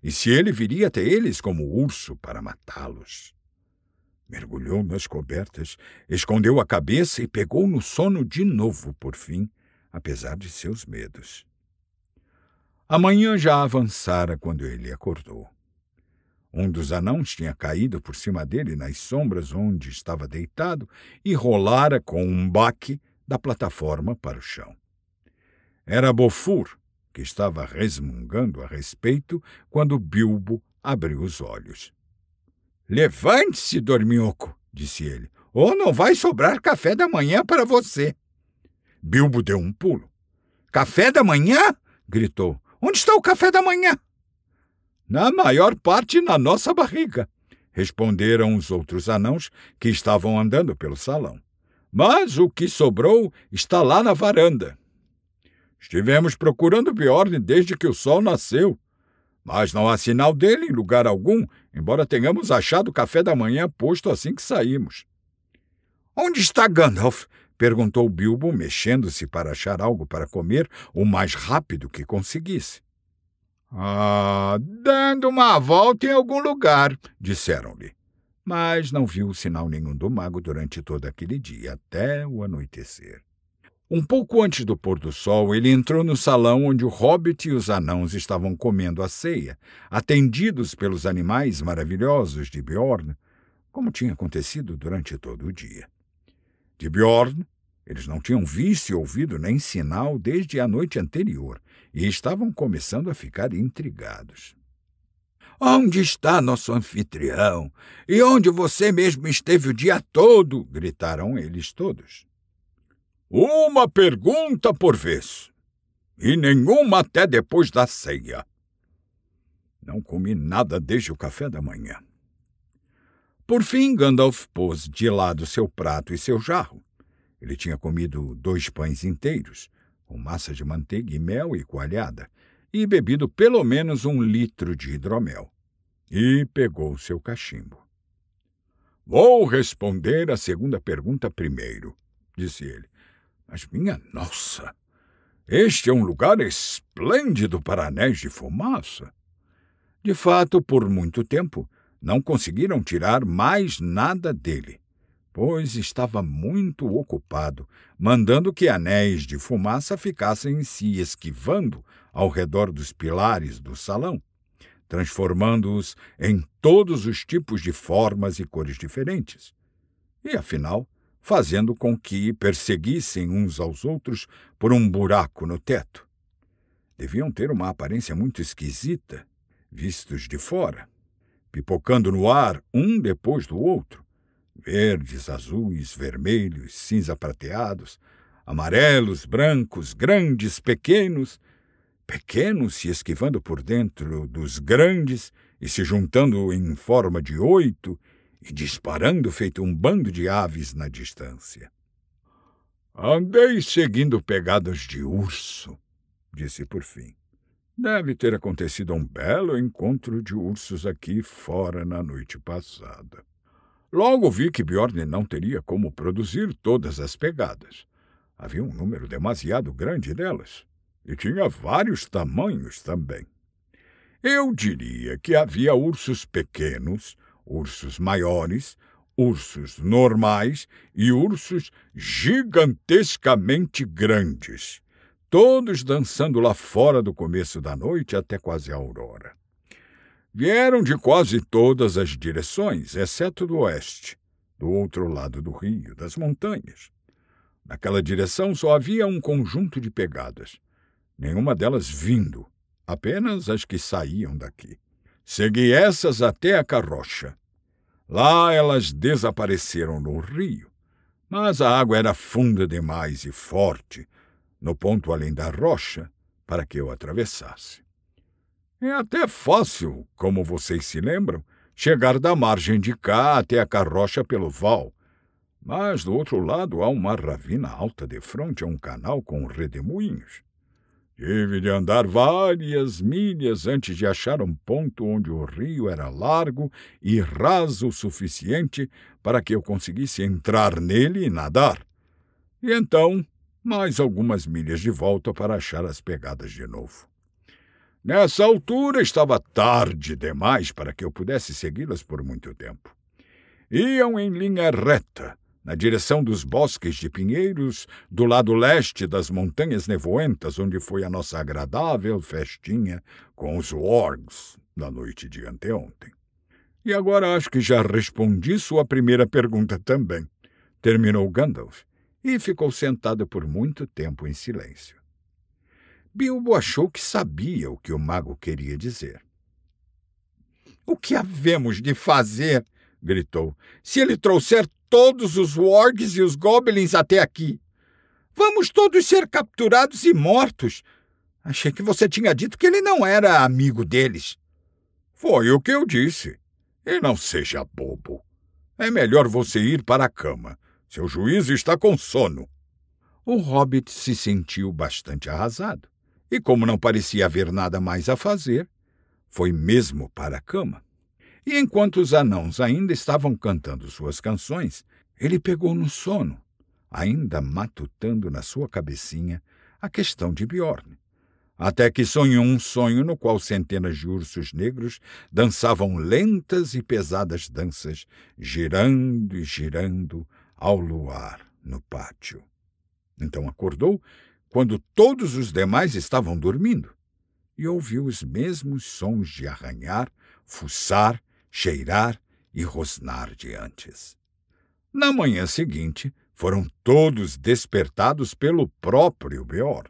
e se ele viria até eles como urso para matá-los. Mergulhou nas cobertas, escondeu a cabeça e pegou no sono de novo, por fim, apesar de seus medos. A manhã já avançara quando ele acordou. Um dos anãos tinha caído por cima dele nas sombras onde estava deitado e rolara com um baque da plataforma para o chão. Era Bofur, que estava resmungando a respeito quando Bilbo abriu os olhos. "Levante-se, dorminhoco", disse ele, "ou não vai sobrar café da manhã para você." Bilbo deu um pulo. "Café da manhã?" gritou. "Onde está o café da manhã?" "Na maior parte na nossa barriga", responderam os outros anãos que estavam andando pelo salão. "Mas o que sobrou está lá na varanda." "Estivemos procurando Bjorn desde que o sol nasceu, mas não há sinal dele em lugar algum, embora tenhamos achado o café da manhã posto assim que saímos." "Onde está Gandalf?" perguntou Bilbo, mexendo-se para achar algo para comer o mais rápido que conseguisse. Dando uma volta em algum lugar", disseram-lhe. Mas não viu sinal nenhum do mago durante todo aquele dia, até o anoitecer. Um pouco antes do pôr do sol, ele entrou no salão onde o Hobbit e os anãos estavam comendo a ceia, atendidos pelos animais maravilhosos de Bjorn, como tinha acontecido durante todo o dia. De Bjorn, eles não tinham visto e ouvido nem sinal desde a noite anterior, e estavam começando a ficar intrigados. "Onde está nosso anfitrião? E onde você mesmo esteve o dia todo?" gritaram eles todos. "Uma pergunta por vez, e nenhuma até depois da ceia. Não comi nada desde o café da manhã." Por fim, Gandalf pôs de lado seu prato e seu jarro. Ele tinha comido 2 pães inteiros, com massa de manteiga e mel e coalhada, e bebido pelo menos 1 litro de hidromel. E pegou seu cachimbo. "Vou responder a segunda pergunta primeiro", disse ele. "Mas, minha nossa, este é um lugar esplêndido para anéis de fumaça." De fato, por muito tempo, não conseguiram tirar mais nada dele, pois estava muito ocupado, mandando que anéis de fumaça ficassem se esquivando ao redor dos pilares do salão, transformando-os em todos os tipos de formas e cores diferentes. E, afinal, fazendo com que perseguissem uns aos outros por um buraco no teto. Deviam ter uma aparência muito esquisita, vistos de fora, pipocando no ar um depois do outro, verdes, azuis, vermelhos, cinza-prateados, amarelos, brancos, grandes, pequenos se esquivando por dentro dos grandes e se juntando em forma de 8 e disparando feito um bando de aves na distância. "Andei seguindo pegadas de urso", disse por fim. "Deve ter acontecido um belo encontro de ursos aqui fora na noite passada. Logo vi que Bjorn não teria como produzir todas as pegadas. Havia um número demasiado grande delas, e tinha vários tamanhos também. Eu diria que havia ursos pequenos, ursos maiores, ursos normais e ursos gigantescamente grandes, todos dançando lá fora do começo da noite até quase a aurora. Vieram de quase todas as direções, exceto do oeste, do outro lado do rio, das montanhas. Naquela direção só havia um conjunto de pegadas, nenhuma delas vindo, apenas as que saíam daqui. Segui essas até a carrocha. Lá elas desapareceram no rio, mas a água era funda demais e forte, no ponto além da rocha, para que eu atravessasse. É até fácil, como vocês se lembram, chegar da margem de cá até a carrocha pelo val, mas do outro lado há uma ravina alta defronte a um canal com redemoinhos. Tive de andar várias milhas antes de achar um ponto onde o rio era largo e raso o suficiente para que eu conseguisse entrar nele e nadar. E então, mais algumas milhas de volta para achar as pegadas de novo. Nessa altura estava tarde demais para que eu pudesse segui-las por muito tempo. Iam em linha reta, na direção dos bosques de pinheiros, do lado leste das montanhas nevoentas, onde foi a nossa agradável festinha com os wargs na noite de anteontem. E agora acho que já respondi sua primeira pergunta também, terminou Gandalf, e ficou sentado por muito tempo em silêncio. Bilbo achou que sabia o que o mago queria dizer. "O que havemos de fazer?" gritou. "Se ele trouxer todos os wargs e os goblins até aqui, vamos todos ser capturados e mortos. Achei que você tinha dito que ele não era amigo deles." "Foi o que eu disse. E não seja bobo. É melhor você ir para a cama. Seu juiz está com sono." O hobbit se sentiu bastante arrasado, e como não parecia haver nada mais a fazer, foi mesmo para a cama. E enquanto os anãos ainda estavam cantando suas canções, ele pegou no sono, ainda matutando na sua cabecinha a questão de Bjorn, até que sonhou um sonho no qual centenas de ursos negros dançavam lentas e pesadas danças, girando e girando ao luar no pátio. Então acordou quando todos os demais estavam dormindo e ouviu os mesmos sons de arranhar, fuçar, cheirar e rosnar de antes. Na manhã seguinte, foram todos despertados pelo próprio Bjorn.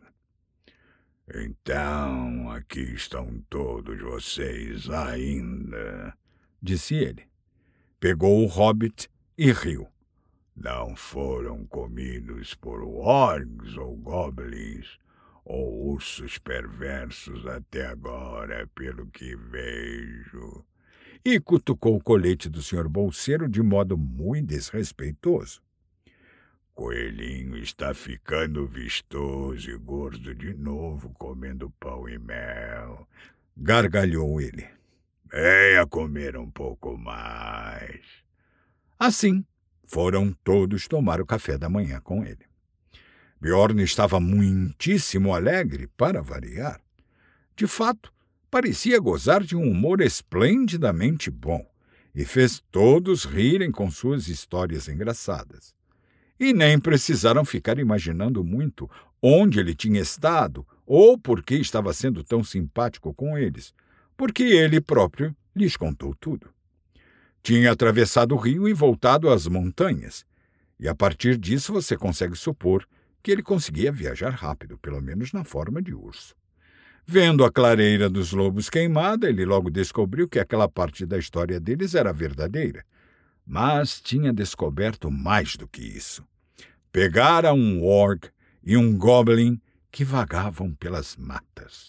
"Então, aqui estão todos vocês ainda", disse ele. Pegou o hobbit e riu. "Não foram comidos por wargs ou goblins ou ursos perversos até agora, pelo que vejo." E cutucou o colete do Sr. Bolseiro de modo muito desrespeitoso. "Coelhinho está ficando vistoso e gordo de novo, comendo pão e mel", gargalhou ele. "Venha comer um pouco mais." Assim, foram todos tomar o café da manhã com ele. Bjorn estava muitíssimo alegre, para variar. De fato, parecia gozar de um humor esplendidamente bom e fez todos rirem com suas histórias engraçadas. E nem precisaram ficar imaginando muito onde ele tinha estado ou por que estava sendo tão simpático com eles, porque ele próprio lhes contou tudo. Tinha atravessado o rio e voltado às montanhas, e a partir disso você consegue supor que ele conseguia viajar rápido, pelo menos na forma de urso. Vendo a clareira dos lobos queimada, ele logo descobriu que aquela parte da história deles era verdadeira. Mas tinha descoberto mais do que isso. Pegara um warg e um goblin que vagavam pelas matas.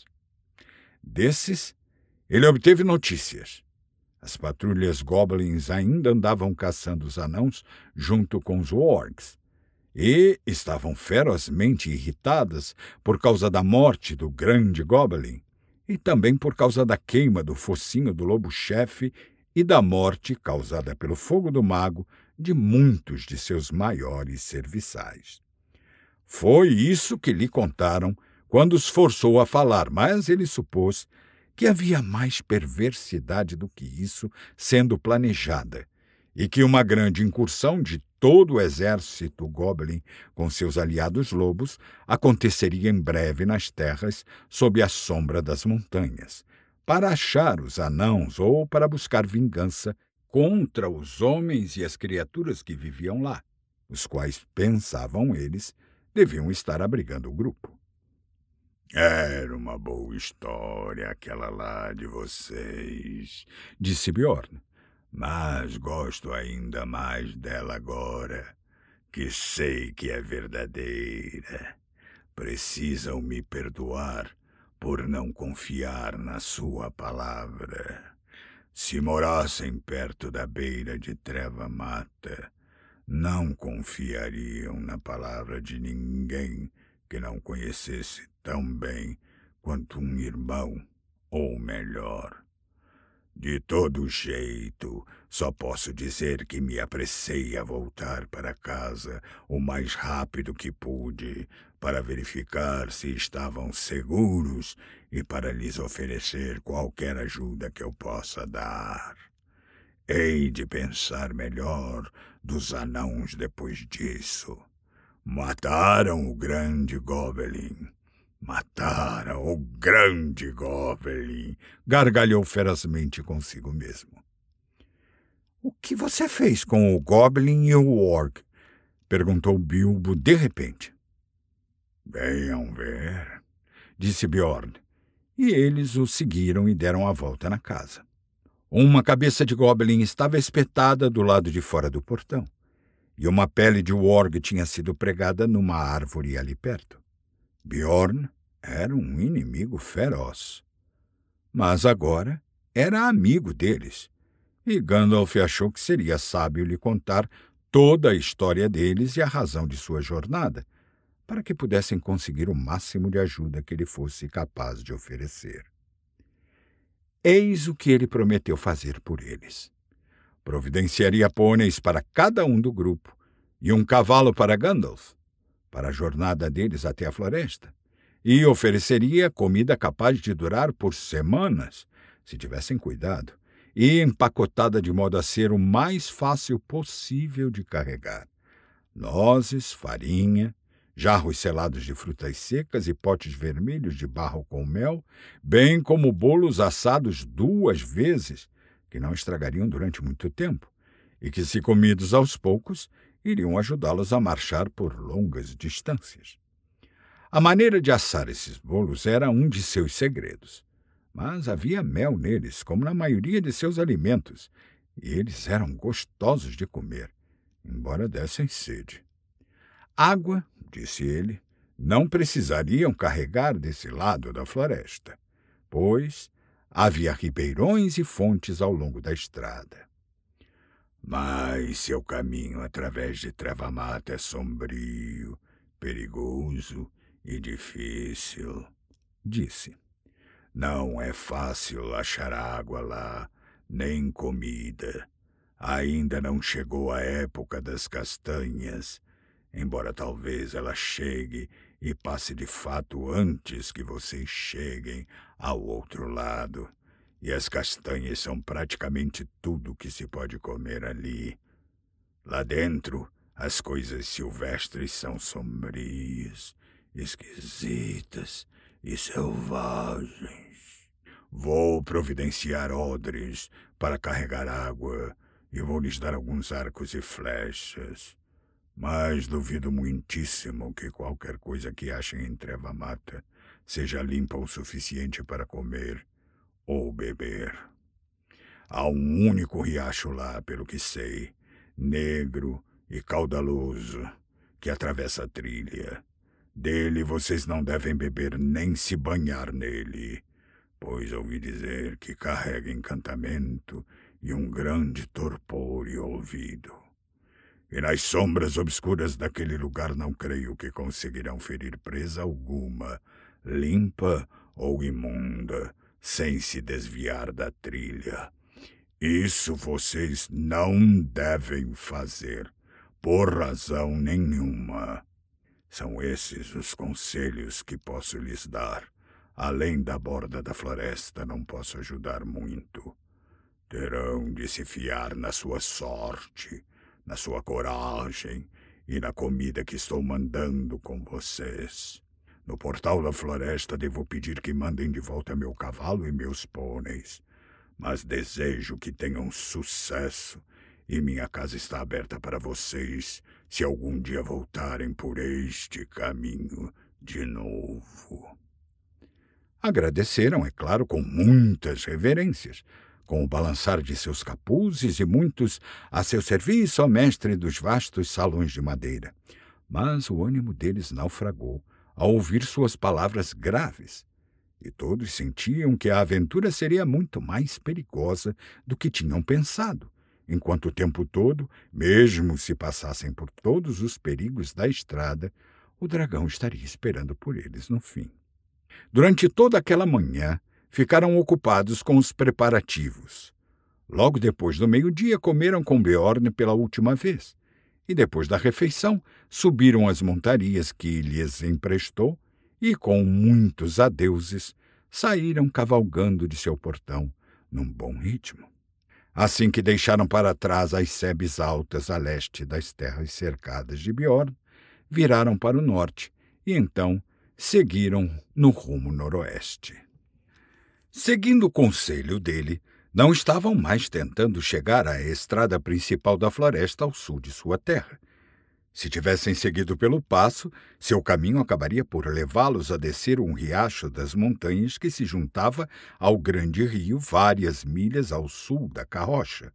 Desses, ele obteve notícias. As patrulhas goblins ainda andavam caçando os anãos junto com os wargs, e estavam ferozmente irritadas por causa da morte do grande goblin e também por causa da queima do focinho do lobo-chefe e da morte causada pelo fogo do mago de muitos de seus maiores serviçais. Foi isso que lhe contaram quando os forçou a falar, mas ele supôs que havia mais perversidade do que isso sendo planejada, e que uma grande incursão de todo o exército goblin com seus aliados lobos aconteceria em breve nas terras sob a sombra das montanhas, para achar os anãos ou para buscar vingança contra os homens e as criaturas que viviam lá, os quais, pensavam eles, deviam estar abrigando o grupo. "Era uma boa história aquela lá de vocês", disse Bjorn. "Mas gosto ainda mais dela agora, que sei que é verdadeira. Precisam me perdoar por não confiar na sua palavra. Se morassem perto da beira de Treva Mata, não confiariam na palavra de ninguém que não conhecesse tão bem quanto um irmão, ou melhor, De todo jeito, só posso dizer que me apressei a voltar para casa o mais rápido que pude para verificar se estavam seguros e para lhes oferecer qualquer ajuda que eu possa dar. Hei de pensar melhor dos anãos depois disso. Mataram o grande Goblin. Mataram o grande Goblin, gargalhou ferozmente consigo mesmo. O que você fez com o Goblin e o Orc? Perguntou Bilbo de repente. Venham ver, disse Beorn, e eles o seguiram e deram a volta na casa. Uma cabeça de Goblin estava espetada do lado de fora do portão, e uma pele de Warg tinha sido pregada numa árvore ali perto. Beorn era um inimigo feroz. Mas agora era amigo deles, e Gandalf achou que seria sábio lhe contar toda a história deles e a razão de sua jornada, para que pudessem conseguir o máximo de ajuda que ele fosse capaz de oferecer. Eis o que ele prometeu fazer por eles. Providenciaria pôneis para cada um do grupo e um cavalo para Gandalf, para a jornada deles até a floresta, e ofereceria comida capaz de durar por semanas, se tivessem cuidado, e empacotada de modo a ser o mais fácil possível de carregar. Nozes, farinha, jarros selados de frutas secas e potes vermelhos de barro com mel, bem como bolos assados 2 vezes, que não estragariam durante muito tempo, e que, se comidos aos poucos, iriam ajudá-los a marchar por longas distâncias. A maneira de assar esses bolos era um de seus segredos, mas havia mel neles, como na maioria de seus alimentos, e eles eram gostosos de comer, embora dessem sede. Água, disse ele, não precisariam carregar desse lado da floresta, pois havia ribeirões e fontes ao longo da estrada. Mas seu caminho através de Treva-mata é sombrio, perigoso e difícil, disse. Não é fácil achar água lá, nem comida. Ainda não chegou a época das castanhas, embora talvez ela chegue e passe de fato antes que vocês cheguem ao outro lado. E as castanhas são praticamente tudo que se pode comer ali. Lá dentro, as coisas silvestres são sombrias, esquisitas e selvagens. Vou providenciar odres para carregar água e vou lhes dar alguns arcos e flechas. Mas duvido muitíssimo que qualquer coisa que achem em Treva-mata seja limpa o suficiente para comer ou beber. Há um único riacho lá, pelo que sei, negro e caudaloso, que atravessa a trilha. Dele vocês não devem beber nem se banhar nele, pois ouvi dizer que carrega encantamento e um grande torpor e ouvido. E nas sombras obscuras daquele lugar não creio que conseguirão ferir presa alguma, limpa ou imunda, sem se desviar da trilha. Isso vocês não devem fazer, por razão nenhuma. São esses os conselhos que posso lhes dar. Além da borda da floresta, não posso ajudar muito. Terão de se fiar na sua sorte, na sua coragem e na comida que estou mandando com vocês. No portal da floresta devo pedir que mandem de volta meu cavalo e meus pôneis, mas desejo que tenham sucesso e minha casa está aberta para vocês se algum dia voltarem por este caminho de novo. Agradeceram, é claro, com muitas reverências, com o balançar de seus capuzes e muitos a seu serviço ao mestre dos vastos salões de madeira. Mas o ânimo deles naufragou ao ouvir suas palavras graves, e todos sentiam que a aventura seria muito mais perigosa do que tinham pensado, enquanto o tempo todo, mesmo se passassem por todos os perigos da estrada, o dragão estaria esperando por eles no fim. Durante toda aquela manhã, ficaram ocupados com os preparativos. Logo depois do meio-dia, comeram com Beorn pela última vez, e depois da refeição, subiram as montarias que lhes emprestou e, com muitos adeuses, saíram cavalgando de seu portão num bom ritmo. Assim que deixaram para trás as sebes altas a leste das terras cercadas de Beorn, viraram para o norte e então seguiram no rumo noroeste. Seguindo o conselho dele, não estavam mais tentando chegar à estrada principal da floresta ao sul de sua terra. Se tivessem seguido pelo passo, seu caminho acabaria por levá-los a descer um riacho das montanhas que se juntava ao grande rio várias milhas ao sul da carrocha.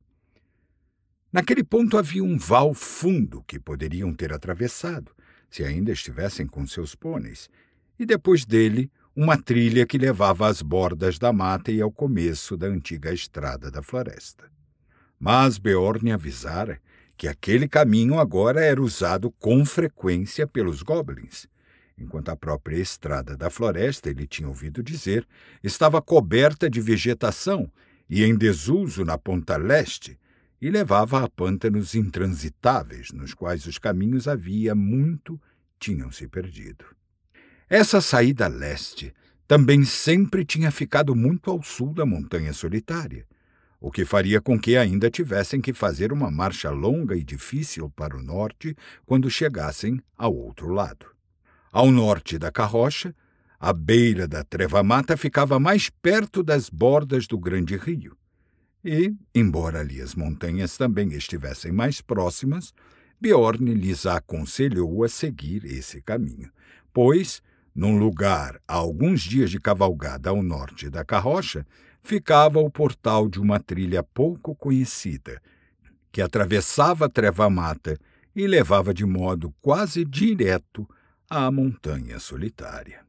Naquele ponto havia um val fundo que poderiam ter atravessado, se ainda estivessem com seus pôneis, e depois dele uma trilha que levava às bordas da mata e ao começo da antiga estrada da floresta. Mas Beorn avisara que aquele caminho agora era usado com frequência pelos goblins, enquanto a própria estrada da floresta, ele tinha ouvido dizer, estava coberta de vegetação e em desuso na ponta leste, e levava a pântanos intransitáveis, nos quais os caminhos havia muito tinham se perdido. Essa saída leste também sempre tinha ficado muito ao sul da Montanha Solitária, o que faria com que ainda tivessem que fazer uma marcha longa e difícil para o norte quando chegassem ao outro lado. Ao norte da carrocha, a beira da Treva-mata ficava mais perto das bordas do grande rio. E, embora ali as montanhas também estivessem mais próximas, Beorn lhes aconselhou a seguir esse caminho, pois, num lugar a alguns dias de cavalgada ao norte da carrocha, ficava o portal de uma trilha pouco conhecida, que atravessava a Treva-mata e levava de modo quase direto à Montanha Solitária.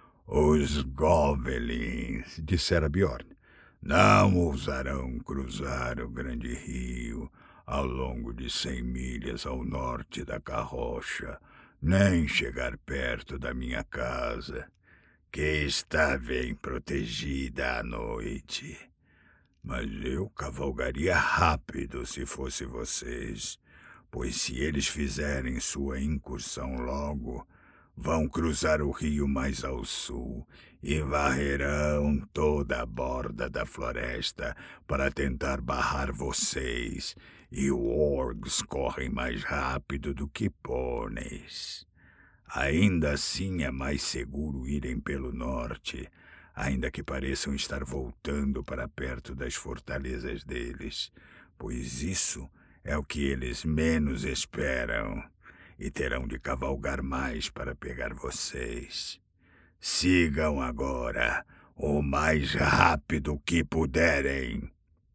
Os goblins, dissera Beorn, não ousarão cruzar o grande rio ao longo de 100 milhas ao norte da carrocha, nem chegar perto da minha casa, que está bem protegida à noite. Mas eu cavalgaria rápido se fosse vocês, pois se eles fizerem sua incursão logo, vão cruzar o rio mais ao sul e varrerão toda a borda da floresta para tentar barrar vocês, e orcs correm mais rápido do que pôneis. Ainda assim é mais seguro irem pelo norte, ainda que pareçam estar voltando para perto das fortalezas deles, pois isso é o que eles menos esperam, e terão de cavalgar mais para pegar vocês. Sigam agora, o mais rápido que puderem.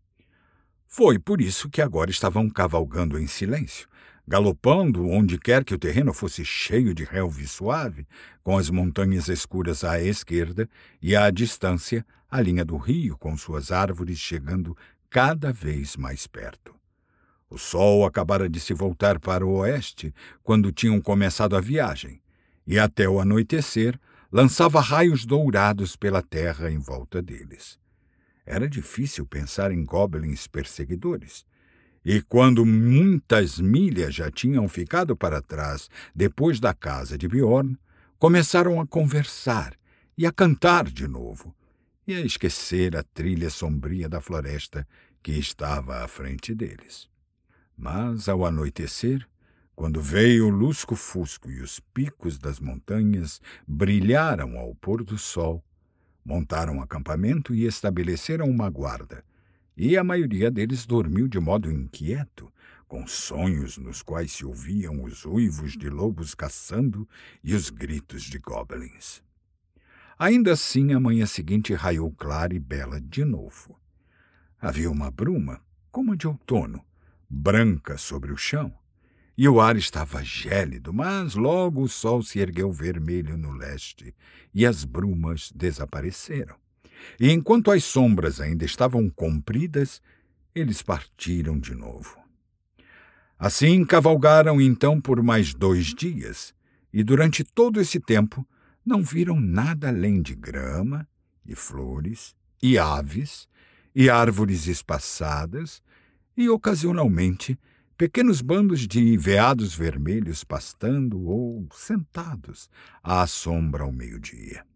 Foi por isso que agora estavam cavalgando em silêncio, galopando onde quer que o terreno fosse cheio de relva suave, com as montanhas escuras à esquerda e à distância a linha do rio com suas árvores chegando cada vez mais perto. O sol acabara de se voltar para o oeste quando tinham começado a viagem, e até o anoitecer lançava raios dourados pela terra em volta deles. Era difícil pensar em goblins perseguidores, e quando muitas milhas já tinham ficado para trás depois da casa de Beorn, começaram a conversar e a cantar de novo, e a esquecer a trilha sombria da floresta que estava à frente deles. Mas, ao anoitecer, quando veio o lusco-fusco e os picos das montanhas brilharam ao pôr do sol, montaram acampamento e estabeleceram uma guarda, e a maioria deles dormiu de modo inquieto, com sonhos nos quais se ouviam os uivos de lobos caçando e os gritos de goblins. Ainda assim, a manhã seguinte raiou clara e bela de novo. Havia uma bruma, como a de outono, branca sobre o chão, e o ar estava gélido, mas logo o sol se ergueu vermelho no leste e as brumas desapareceram. E enquanto as sombras ainda estavam compridas, eles partiram de novo. Assim cavalgaram então por mais 2 dias, e durante todo esse tempo não viram nada além de grama e flores e aves, e árvores espaçadas, e, ocasionalmente, pequenos bandos de veados vermelhos pastando ou sentados à sombra ao meio-dia.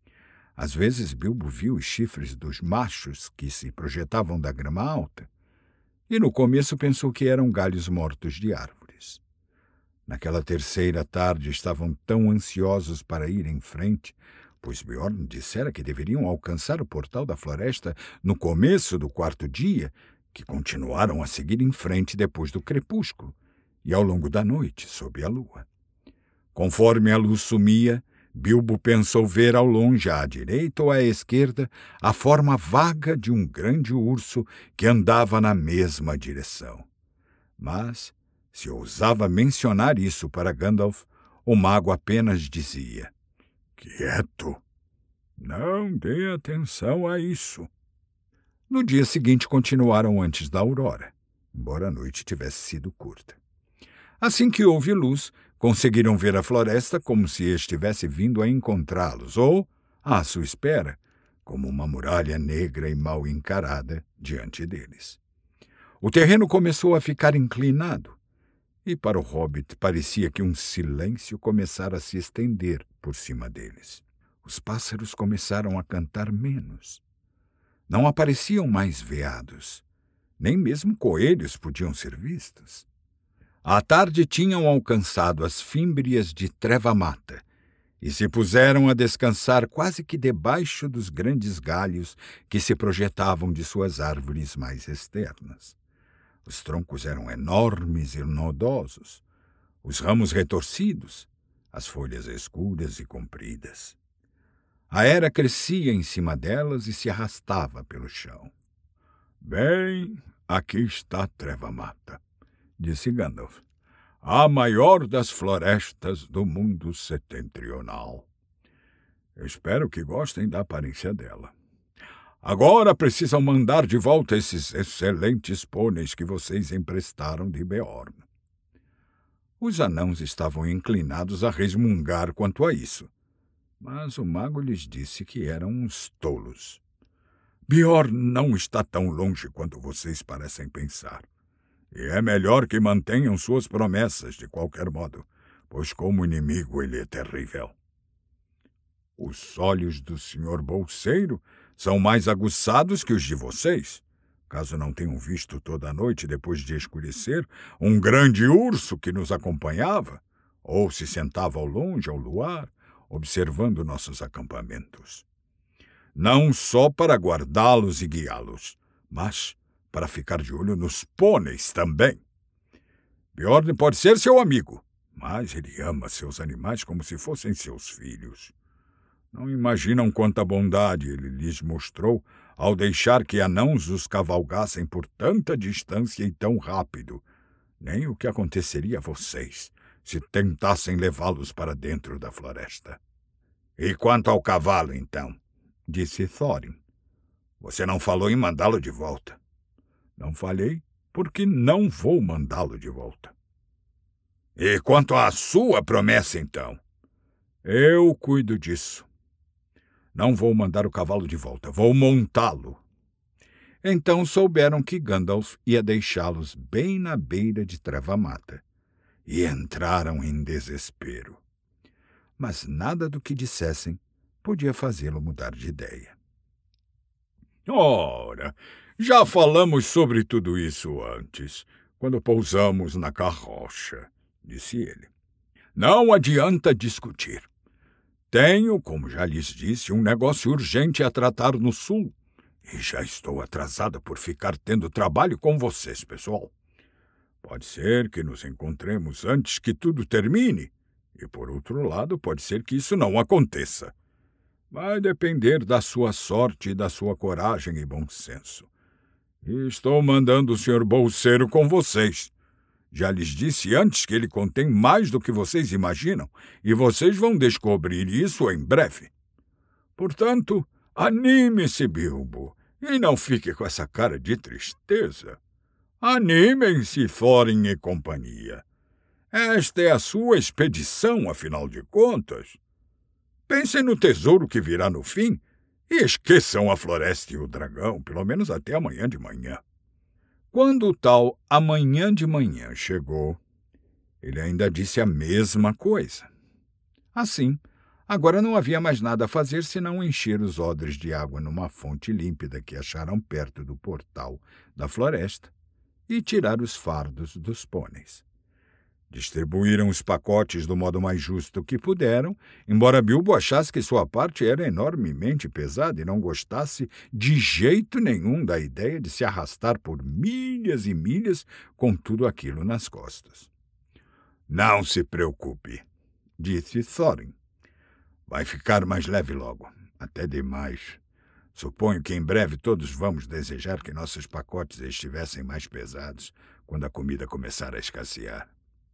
Às vezes Bilbo viu os chifres dos machos que se projetavam da grama alta, e no começo pensou que eram galhos mortos de árvores. Naquela terceira tarde estavam tão ansiosos para ir em frente, pois Beorn dissera que deveriam alcançar o portal da floresta no começo do quarto dia, que continuaram a seguir em frente depois do crepúsculo e ao longo da noite, sob a lua. Conforme a luz sumia, Bilbo pensou ver ao longe, à direita ou à esquerda, a forma vaga de um grande urso que andava na mesma direção. Mas, se ousava mencionar isso para Gandalf, o mago apenas dizia: "Quieto! Não dê atenção a isso." No dia seguinte continuaram antes da aurora, embora a noite tivesse sido curta. Assim que houve luz, conseguiram ver a floresta como se estivesse vindo a encontrá-los, ou, à sua espera, como uma muralha negra e mal encarada diante deles. O terreno começou a ficar inclinado, e para o hobbit parecia que um silêncio começara a se estender por cima deles. Os pássaros começaram a cantar menos. Não apareciam mais veados, nem mesmo coelhos podiam ser vistos. À tarde tinham alcançado as fímbrias de Treva-mata e se puseram a descansar quase que debaixo dos grandes galhos que se projetavam de suas árvores mais externas. Os troncos eram enormes e nodosos, os ramos retorcidos, as folhas escuras e compridas. A era crescia em cima delas e se arrastava pelo chão. "Bem, aqui está Treva-mata", disse Gandalf, "a maior das florestas do mundo setentrional. Espero que gostem da aparência dela. Agora precisam mandar de volta esses excelentes pôneis que vocês emprestaram de Beorn." Os anãos estavam inclinados a resmungar quanto a isso, mas o mago lhes disse que eram uns tolos. "Beorn não está tão longe quanto vocês parecem pensar. E é melhor que mantenham suas promessas de qualquer modo, pois como inimigo ele é terrível." "Os olhos do Sr. Bolseiro são mais aguçados que os de vocês, caso não tenham visto toda a noite, depois de escurecer, um grande urso que nos acompanhava, ou se sentava ao longe ao luar, observando nossos acampamentos. Não só para guardá-los e guiá-los, mas para ficar de olho nos pôneis também. Beorn pode ser seu amigo, mas ele ama seus animais como se fossem seus filhos. Não imaginam quanta bondade ele lhes mostrou ao deixar que anãos os cavalgassem por tanta distância e tão rápido, nem o que aconteceria a vocês se tentassem levá-los para dentro da floresta." "E quanto ao cavalo, então?" disse Thorin. "Você não falou em mandá-lo de volta." "Não falei, porque não vou mandá-lo de volta." "E quanto à sua promessa, então?" "Eu cuido disso. Não vou mandar o cavalo de volta, vou montá-lo." Então souberam que Gandalf ia deixá-los bem na beira de Treva-mata, e entraram em desespero. Mas nada do que dissessem podia fazê-lo mudar de ideia. "Ora, já falamos sobre tudo isso antes, quando pousamos na carroça", disse ele. "Não adianta discutir. Tenho, como já lhes disse, um negócio urgente a tratar no sul, e já estou atrasada por ficar tendo trabalho com vocês, pessoal. Pode ser que nos encontremos antes que tudo termine, e, por outro lado, pode ser que isso não aconteça. Vai depender da sua sorte e da sua coragem e bom senso. E estou mandando o Sr. Bolseiro com vocês. Já lhes disse antes que ele contém mais do que vocês imaginam, e vocês vão descobrir isso em breve. Portanto, anime-se, Bilbo, e não fique com essa cara de tristeza. Animem-se, Thorin e companhia. Esta é a sua expedição, afinal de contas. Pensem no tesouro que virá no fim E esqueçam a floresta e o dragão, pelo menos até amanhã de manhã. Quando o tal amanhã de manhã chegou, ele ainda disse a mesma coisa. Assim, agora não havia mais nada a fazer senão encher os odres de água numa fonte límpida que acharam perto do portal da floresta e tirar os fardos dos pôneis. Distribuíram os pacotes do modo mais justo que puderam, embora Bilbo achasse que sua parte era enormemente pesada e não gostasse de jeito nenhum da ideia de se arrastar por milhas e milhas com tudo aquilo nas costas. Não se preocupe, disse Thorin. Vai ficar mais leve logo, até demais. Suponho que em breve todos vamos desejar que nossos pacotes estivessem mais pesados quando a comida começar a escassear.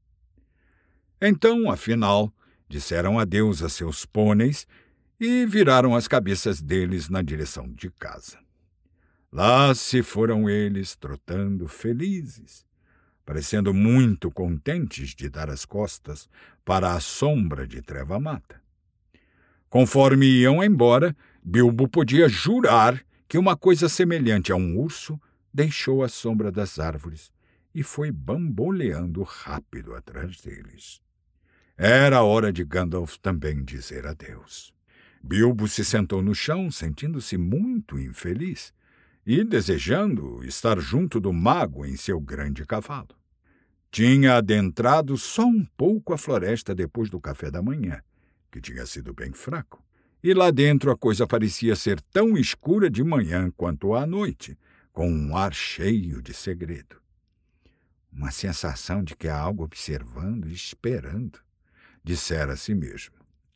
Então, afinal, disseram adeus a seus pôneis e viraram as cabeças deles na direção de casa. Lá se foram eles, trotando felizes, parecendo muito contentes de dar as costas para a sombra de Treva-mata. Conforme iam embora, Bilbo podia jurar que uma coisa semelhante a um urso deixou a sombra das árvores e foi bamboleando rápido atrás deles. Era hora de Gandalf também dizer adeus. Bilbo se sentou no chão, sentindo-se muito infeliz e desejando estar junto do mago em seu grande cavalo. Tinha adentrado só um pouco a floresta depois do café da manhã, que tinha sido bem fraco, e lá dentro a coisa parecia ser tão escura de manhã quanto à noite, com um ar cheio de segredo. Uma sensação de que há algo observando e esperando, dissera a si mesmo.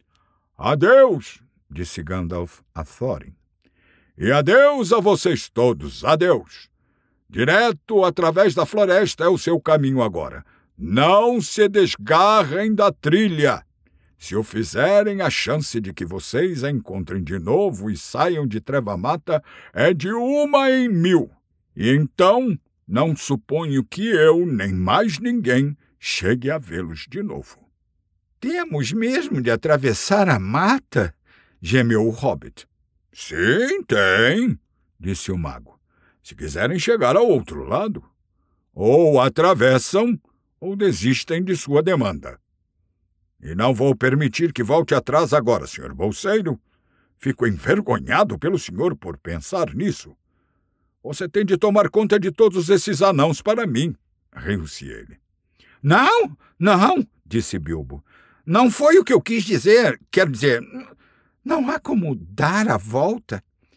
Adeus, disse Gandalf a Thorin. E adeus a vocês todos, adeus. Direto através da floresta é o seu caminho agora. Não se desgarrem da trilha. Se o fizerem, a chance de que vocês a encontrem de novo e saiam de Treva-mata é de 1 em 1000. E então, não suponho que eu, nem mais ninguém, chegue a vê-los de novo. Temos mesmo de atravessar a mata? Gemeu o hobbit. Sim, tem, disse o mago. Se quiserem chegar ao outro lado, ou atravessam, ou desistem de sua demanda. E não vou permitir que volte atrás agora, Sr. Bolseiro. Fico envergonhado pelo senhor por pensar nisso. Você tem de tomar conta de todos esses anãos para mim, riu-se ele. Não, disse Bilbo. Não foi o que eu quis dizer. Quero dizer, não há como dar a volta.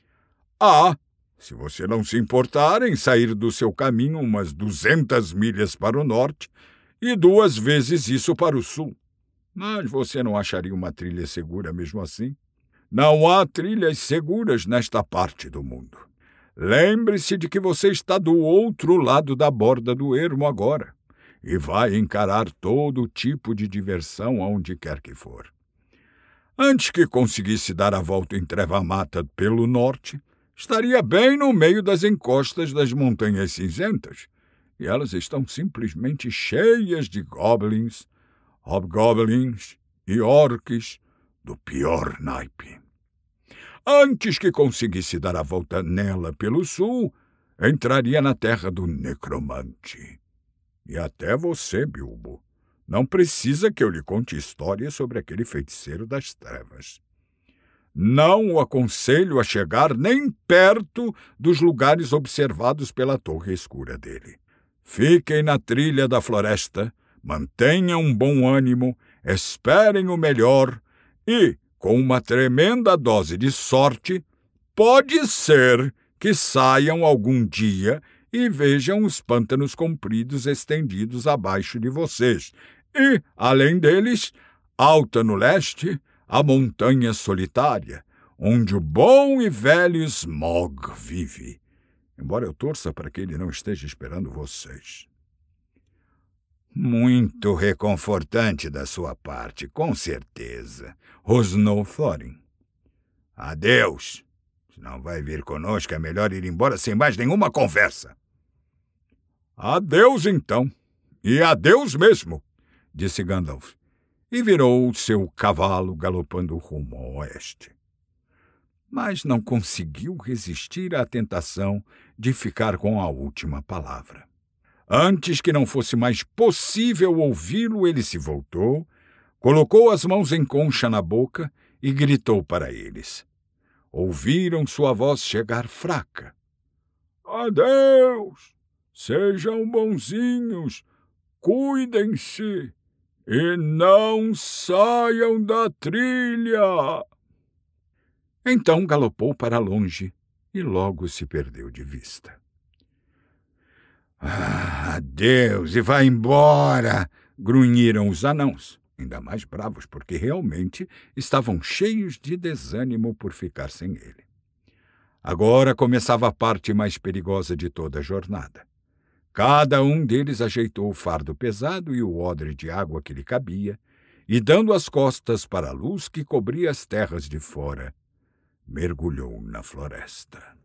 Se você não se importar em sair do seu caminho umas 200 milhas para o norte e 2 vezes isso para o sul. Mas você não acharia uma trilha segura mesmo assim? Não há trilhas seguras nesta parte do mundo. Lembre-se de que você está do outro lado da borda do ermo agora e vai encarar todo tipo de diversão aonde quer que for. Antes que conseguisse dar a volta em Treva-mata pelo norte, estaria bem no meio das encostas das Montanhas Cinzentas, e elas estão simplesmente cheias de goblins, hobgoblins e orques do pior naipe. Antes que conseguisse dar a volta nela pelo sul, entraria na terra do necromante. E até você, Bilbo, não precisa que eu lhe conte histórias sobre aquele feiticeiro das trevas. Não o aconselho a chegar nem perto dos lugares observados pela torre escura dele. Fiquem na trilha da floresta, mantenham um bom ânimo, esperem o melhor e, com uma tremenda dose de sorte, pode ser que saiam algum dia e vejam os pântanos compridos estendidos abaixo de vocês. E, além deles, alta no leste, a montanha solitária, onde o bom e velho Smaug vive, embora eu torça para que ele não esteja esperando vocês. Muito reconfortante da sua parte, com certeza, rosnou Thorin. Adeus. Se não vai vir conosco, é melhor ir embora sem mais nenhuma conversa. Adeus, então. E adeus mesmo, disse Gandalf, e virou seu cavalo galopando rumo ao oeste. mas não conseguiu resistir à tentação de ficar com a última palavra. Antes que não fosse mais possível ouvi-lo, ele se voltou, colocou as mãos em concha na boca e gritou para eles. Ouviram sua voz chegar fraca. Adeus! Sejam bonzinhos, cuidem-se e não saiam da trilha! Então galopou para longe e logo se perdeu de vista. Adeus e vá embora! Grunhiram os anãos, ainda mais bravos porque realmente estavam cheios de desânimo por ficar sem ele. Agora começava a parte mais perigosa de toda a jornada. Cada um deles ajeitou o fardo pesado e o odre de água que lhe cabia, e, dando as costas para a luz que cobria as terras de fora, mergulhou na floresta.